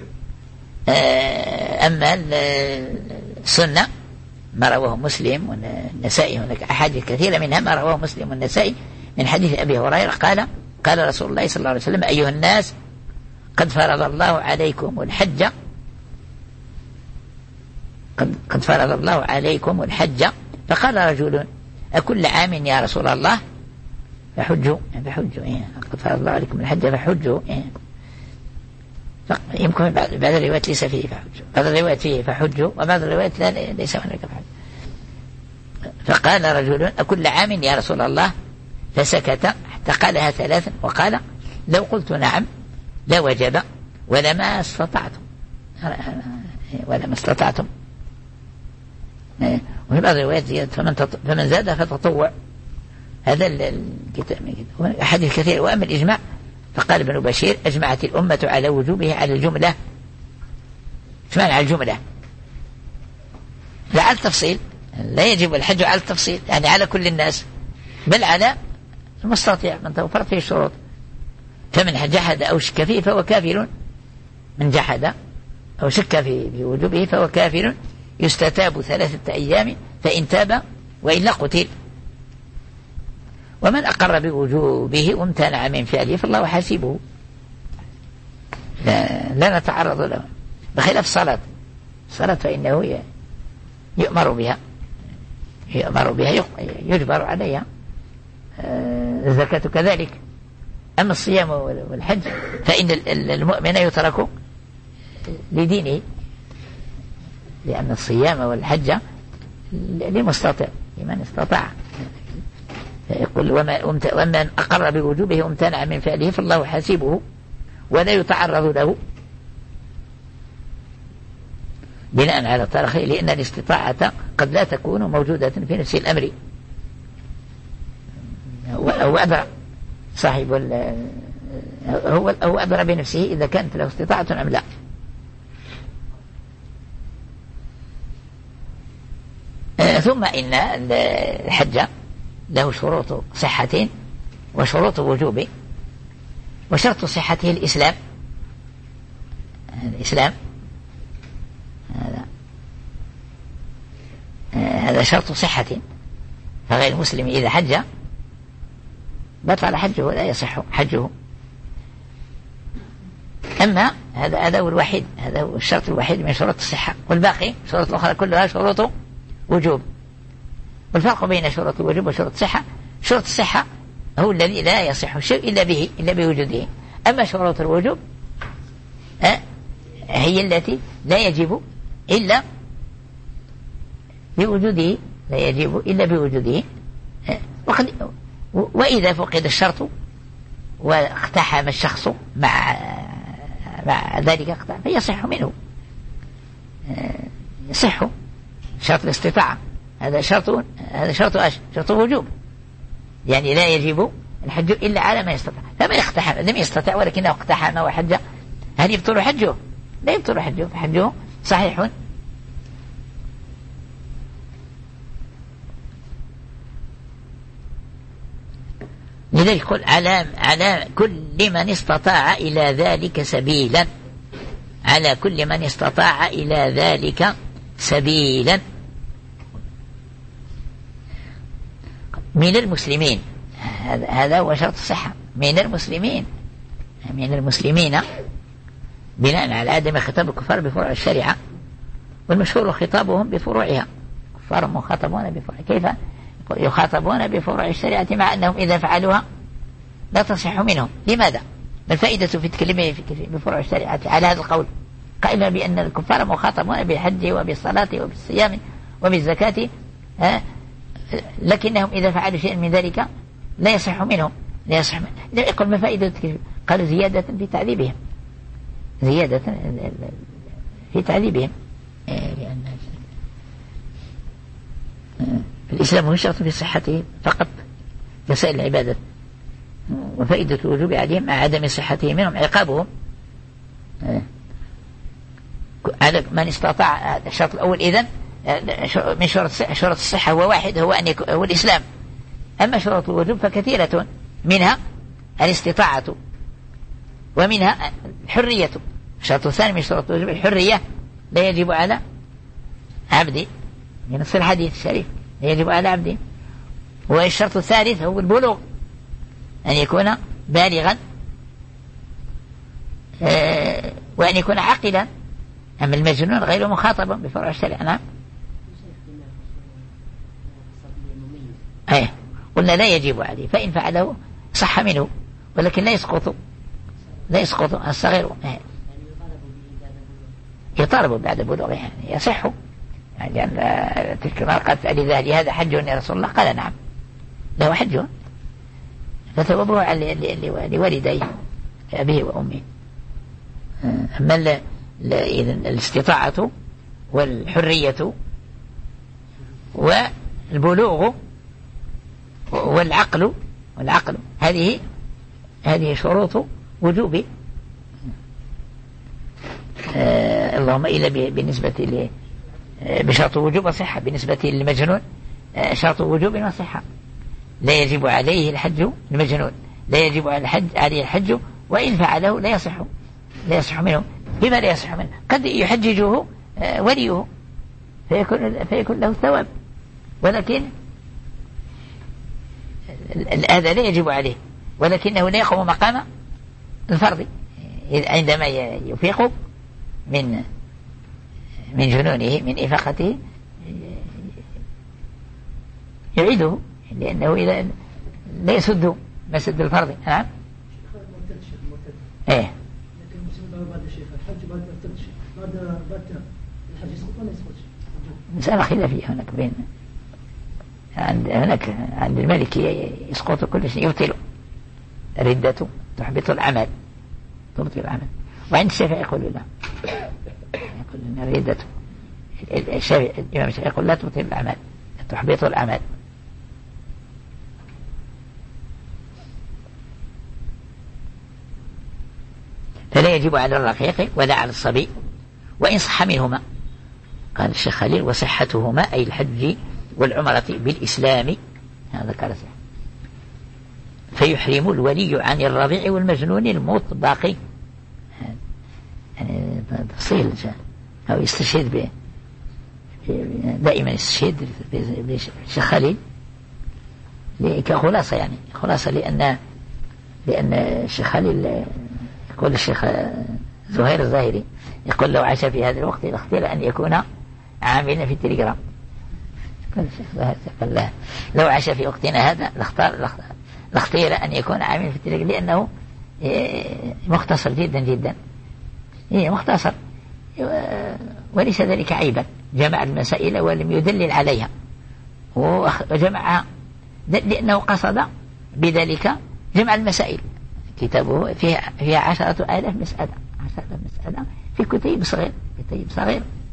أما السنة ما رواه مسلم والنسائي هناك أحاديث كثيرة منها ما رواه مسلم والنسائي من حديث أبي هريرة قال قال رسول الله صلى الله عليه وسلم أيها الناس قد فرض الله عليكم الحج قد, قد فرض الله عليكم الحج فقال رجل أكل عام يا رسول الله فحجوا فحجوا إيه. قد فرض الله عليكم الحج فحجوا إيه. يمكن بعض الروايات ليس فيه فحجوا بعض الروايات فيه فحجوا وبعض الروايات لا ليس هناك فحجوا. فقال رجل أكل عام يا رسول الله فسكت حتى قالها ثلاثا وقال لو قلت نعم لا وجب ولما استطعتم ولما استطعتم وفي بعض الروايات زيادة فمن, تط... فمن زاد فتطوع. هذا الكتاب حديث كثير. وأما الإجماع فقال ابن بشير أجمعت الأمة على وجوبه على الجملة. إجماع على الجملة لا على التفصيل، لا يجب الحج على التفصيل يعني على كل الناس، بل على المستطيع من توفرت فيه الشروط. فمن جحد أو شك فيه فهو كافر، من جحد أو شك في وجوبه فهو كافر، يستتاب ثلاثة أيام فإن تاب وإلا قتل. ومن أقر بوجوبه وامتنع من فعله فالله حاسبه، لا, لا نتعرض له، بخلاف الصلاة. الصلاة فإنه يؤمر بها يؤمر بها يجبر عليها، الزكاة كذلك. أما الصيام والحج فإن المؤمن يترك لدينه، لأن الصيام والحج لمستطيع لمن استطاع. يقول ومن أقر بوجوبه وامتنع من فعله فالله حاسبه ولا يتعرض له بناء على الترخي، لأن الاستطاعة قد لا تكون موجودة في نفس الأمر، أو أدرى صاحب هو أو أدرى بنفسه إذا كانت له استطاعة أم لا. ثم إن الحج له شروط صحة وشروط وجوب، وشرط صحته الإسلام. الإسلام هذا هذا شرط صحة، فغير المسلم إذا حج بطل حجه لا يصح حجه. أما هذا هذا هو الوحيد، هذا هو الشرط الوحيد من شروط الصحة، والباقي شروط الأخرى كلها شروط وجوب. والفرق بين شروط الوجوب وشروط الصحة، شروط الصحة هو الذي لا يصح الشيء إلا به إلا بوجوده. أما شروط الوجوب هي التي لا يجب إلا بوجوده، لا يجب إلا بوجوده. وقد وإذا فقد الشرط واقتحم الشخص مع مع ذلك اقتحم فيصح منه، يصح شرط الاستطاعة. هذا شرط هذا شرط ايش؟ شرط وجوب، يعني لا يجب الحج إلا على ما يستطيع. فمن اقتحم لم يستطع ولكنه اقتحم وحج هل يبطل حجه؟ لا يبطل حجه، فحجه صحيح. لذلك يقول على على كل من استطاع إلى ذلك سبيلا، على كل من استطاع إلى ذلك سبيلا من المسلمين. هذا هو شرط الصحة، من المسلمين من المسلمين بناء على عدم خطاب الكفار بفروع الشريعة، والمشهور خطابهم بفروعها. كفار مخاطبون بفروع، كيف يخاطبون بفروع الشريعة مع أنهم إذا فعلوها لا تصح منهم؟ لماذا؟ ما الفائدة في تكلمه بفروع الشريعة على هذا القول؟ قائلا بأن الكفار مخاطبون بالحج وبالصلاة وبالصيام وبالزكاة، لكنهم إذا فعلوا شيئا من ذلك لا يصح منهم، لا يصح منهم. يقول ما فائدة التكليف؟ قالوا زيادة في تعذيبهم، زيادة في تعذيبهم، لأن الإسلام هو شرط في صحته فقط كسائر العبادة، وفائدة الوجوب عليهم مع عدم صحته منهم عقابهم على من استطاع. الشرط الأول إذن من شروط الصحة هو واحد، هو أن يكون هو الإسلام. أما شروط الوجوب فكثيرة، منها الاستطاعة ومنها الحرية. الشرط الثاني من شروط الوجوب الحرية، لا يجب على عبدي من نص الحديث الشريف لا يجب على عبدي. والشرط الثالث هو البلوغ، أن يكون بالغا آه وأن يكون عاقلا. أما المجنون غير مخاطبا بفروع الشريعة. نعم أيه قلنا لا يجب عليه، فإن فعله صح منه، ولكن لا يسقط لا يسقط الصغير. يطالب بعد بلوغه يعني يصح، يعني أن تلك المرأة قالت لي هذا حج يا رسول الله؟ قال نعم له حج، فتوبه لوالديه أبيه وأمه. أما الاستطاعة والحرية والبلوغ والعقل والعقل هذه هذه شروط وجوب آه اللهم إلا بالنسبة ل بشرط وجوب وصحة. بالنسبة للمجنون آه شرط وجوب وصحة. لا يجب عليه الحج المجنون، لا يجب على الحج عليه الحج وإن فعله لا يصح لا يصح منه. بما لا يصح منه؟ قد يحججه آه وليه فيكون فيكون له الثواب، ولكن هذا لا يجب عليه، ولكنه لا يقوم مقام الفرض. عندما يفيق من من جنونه من إفاقته يعيده، لأنه إذا لا يسد ما سد الفرض. نعم. ايه مسألة خلافية هناك بين عند هناك عند المالكي يسقط كل شيء، يبطل الردة تحبط العمل تبطل العمل، وعند الشافعي يقول لا، يقول ان الردة الشافعي الإمام الشافعي يقول لا تبطل العمل تحبط العمل. فلا يجب على الرقيق ولا على الصبي وإن صح منهما. قال الشيخ خليل وصحتهما أي الحج والعمرة بالإسلام هذا كرسه. فيحرم الولي عن الرضيع والمجنون المطبق. يعني تفصيل أو يستشهد به دائما يستشهد بالشيخ خليل كخلاصة، يعني خلاصة لأن لأن الشيخ خليل يقول الشيخ زهير الظاهري يقول لو عاش في هذا الوقت لاختير أن يكون عاملا في التليجرام. قال لو عاش في وقتنا هذا لاختار لاختير أن يكون عاملا في التليجرام، لأنه مختصر جدا جدا، مختصر وليس ذلك عيبا. جمع المسائل ولم يدلل عليها وجمعها لأنه قصد بذلك جمع المسائل. كتابه فيها فيها عشرة آلاف مسألة عشرة آلاف مسألة في كتيب صغير كتيب صغير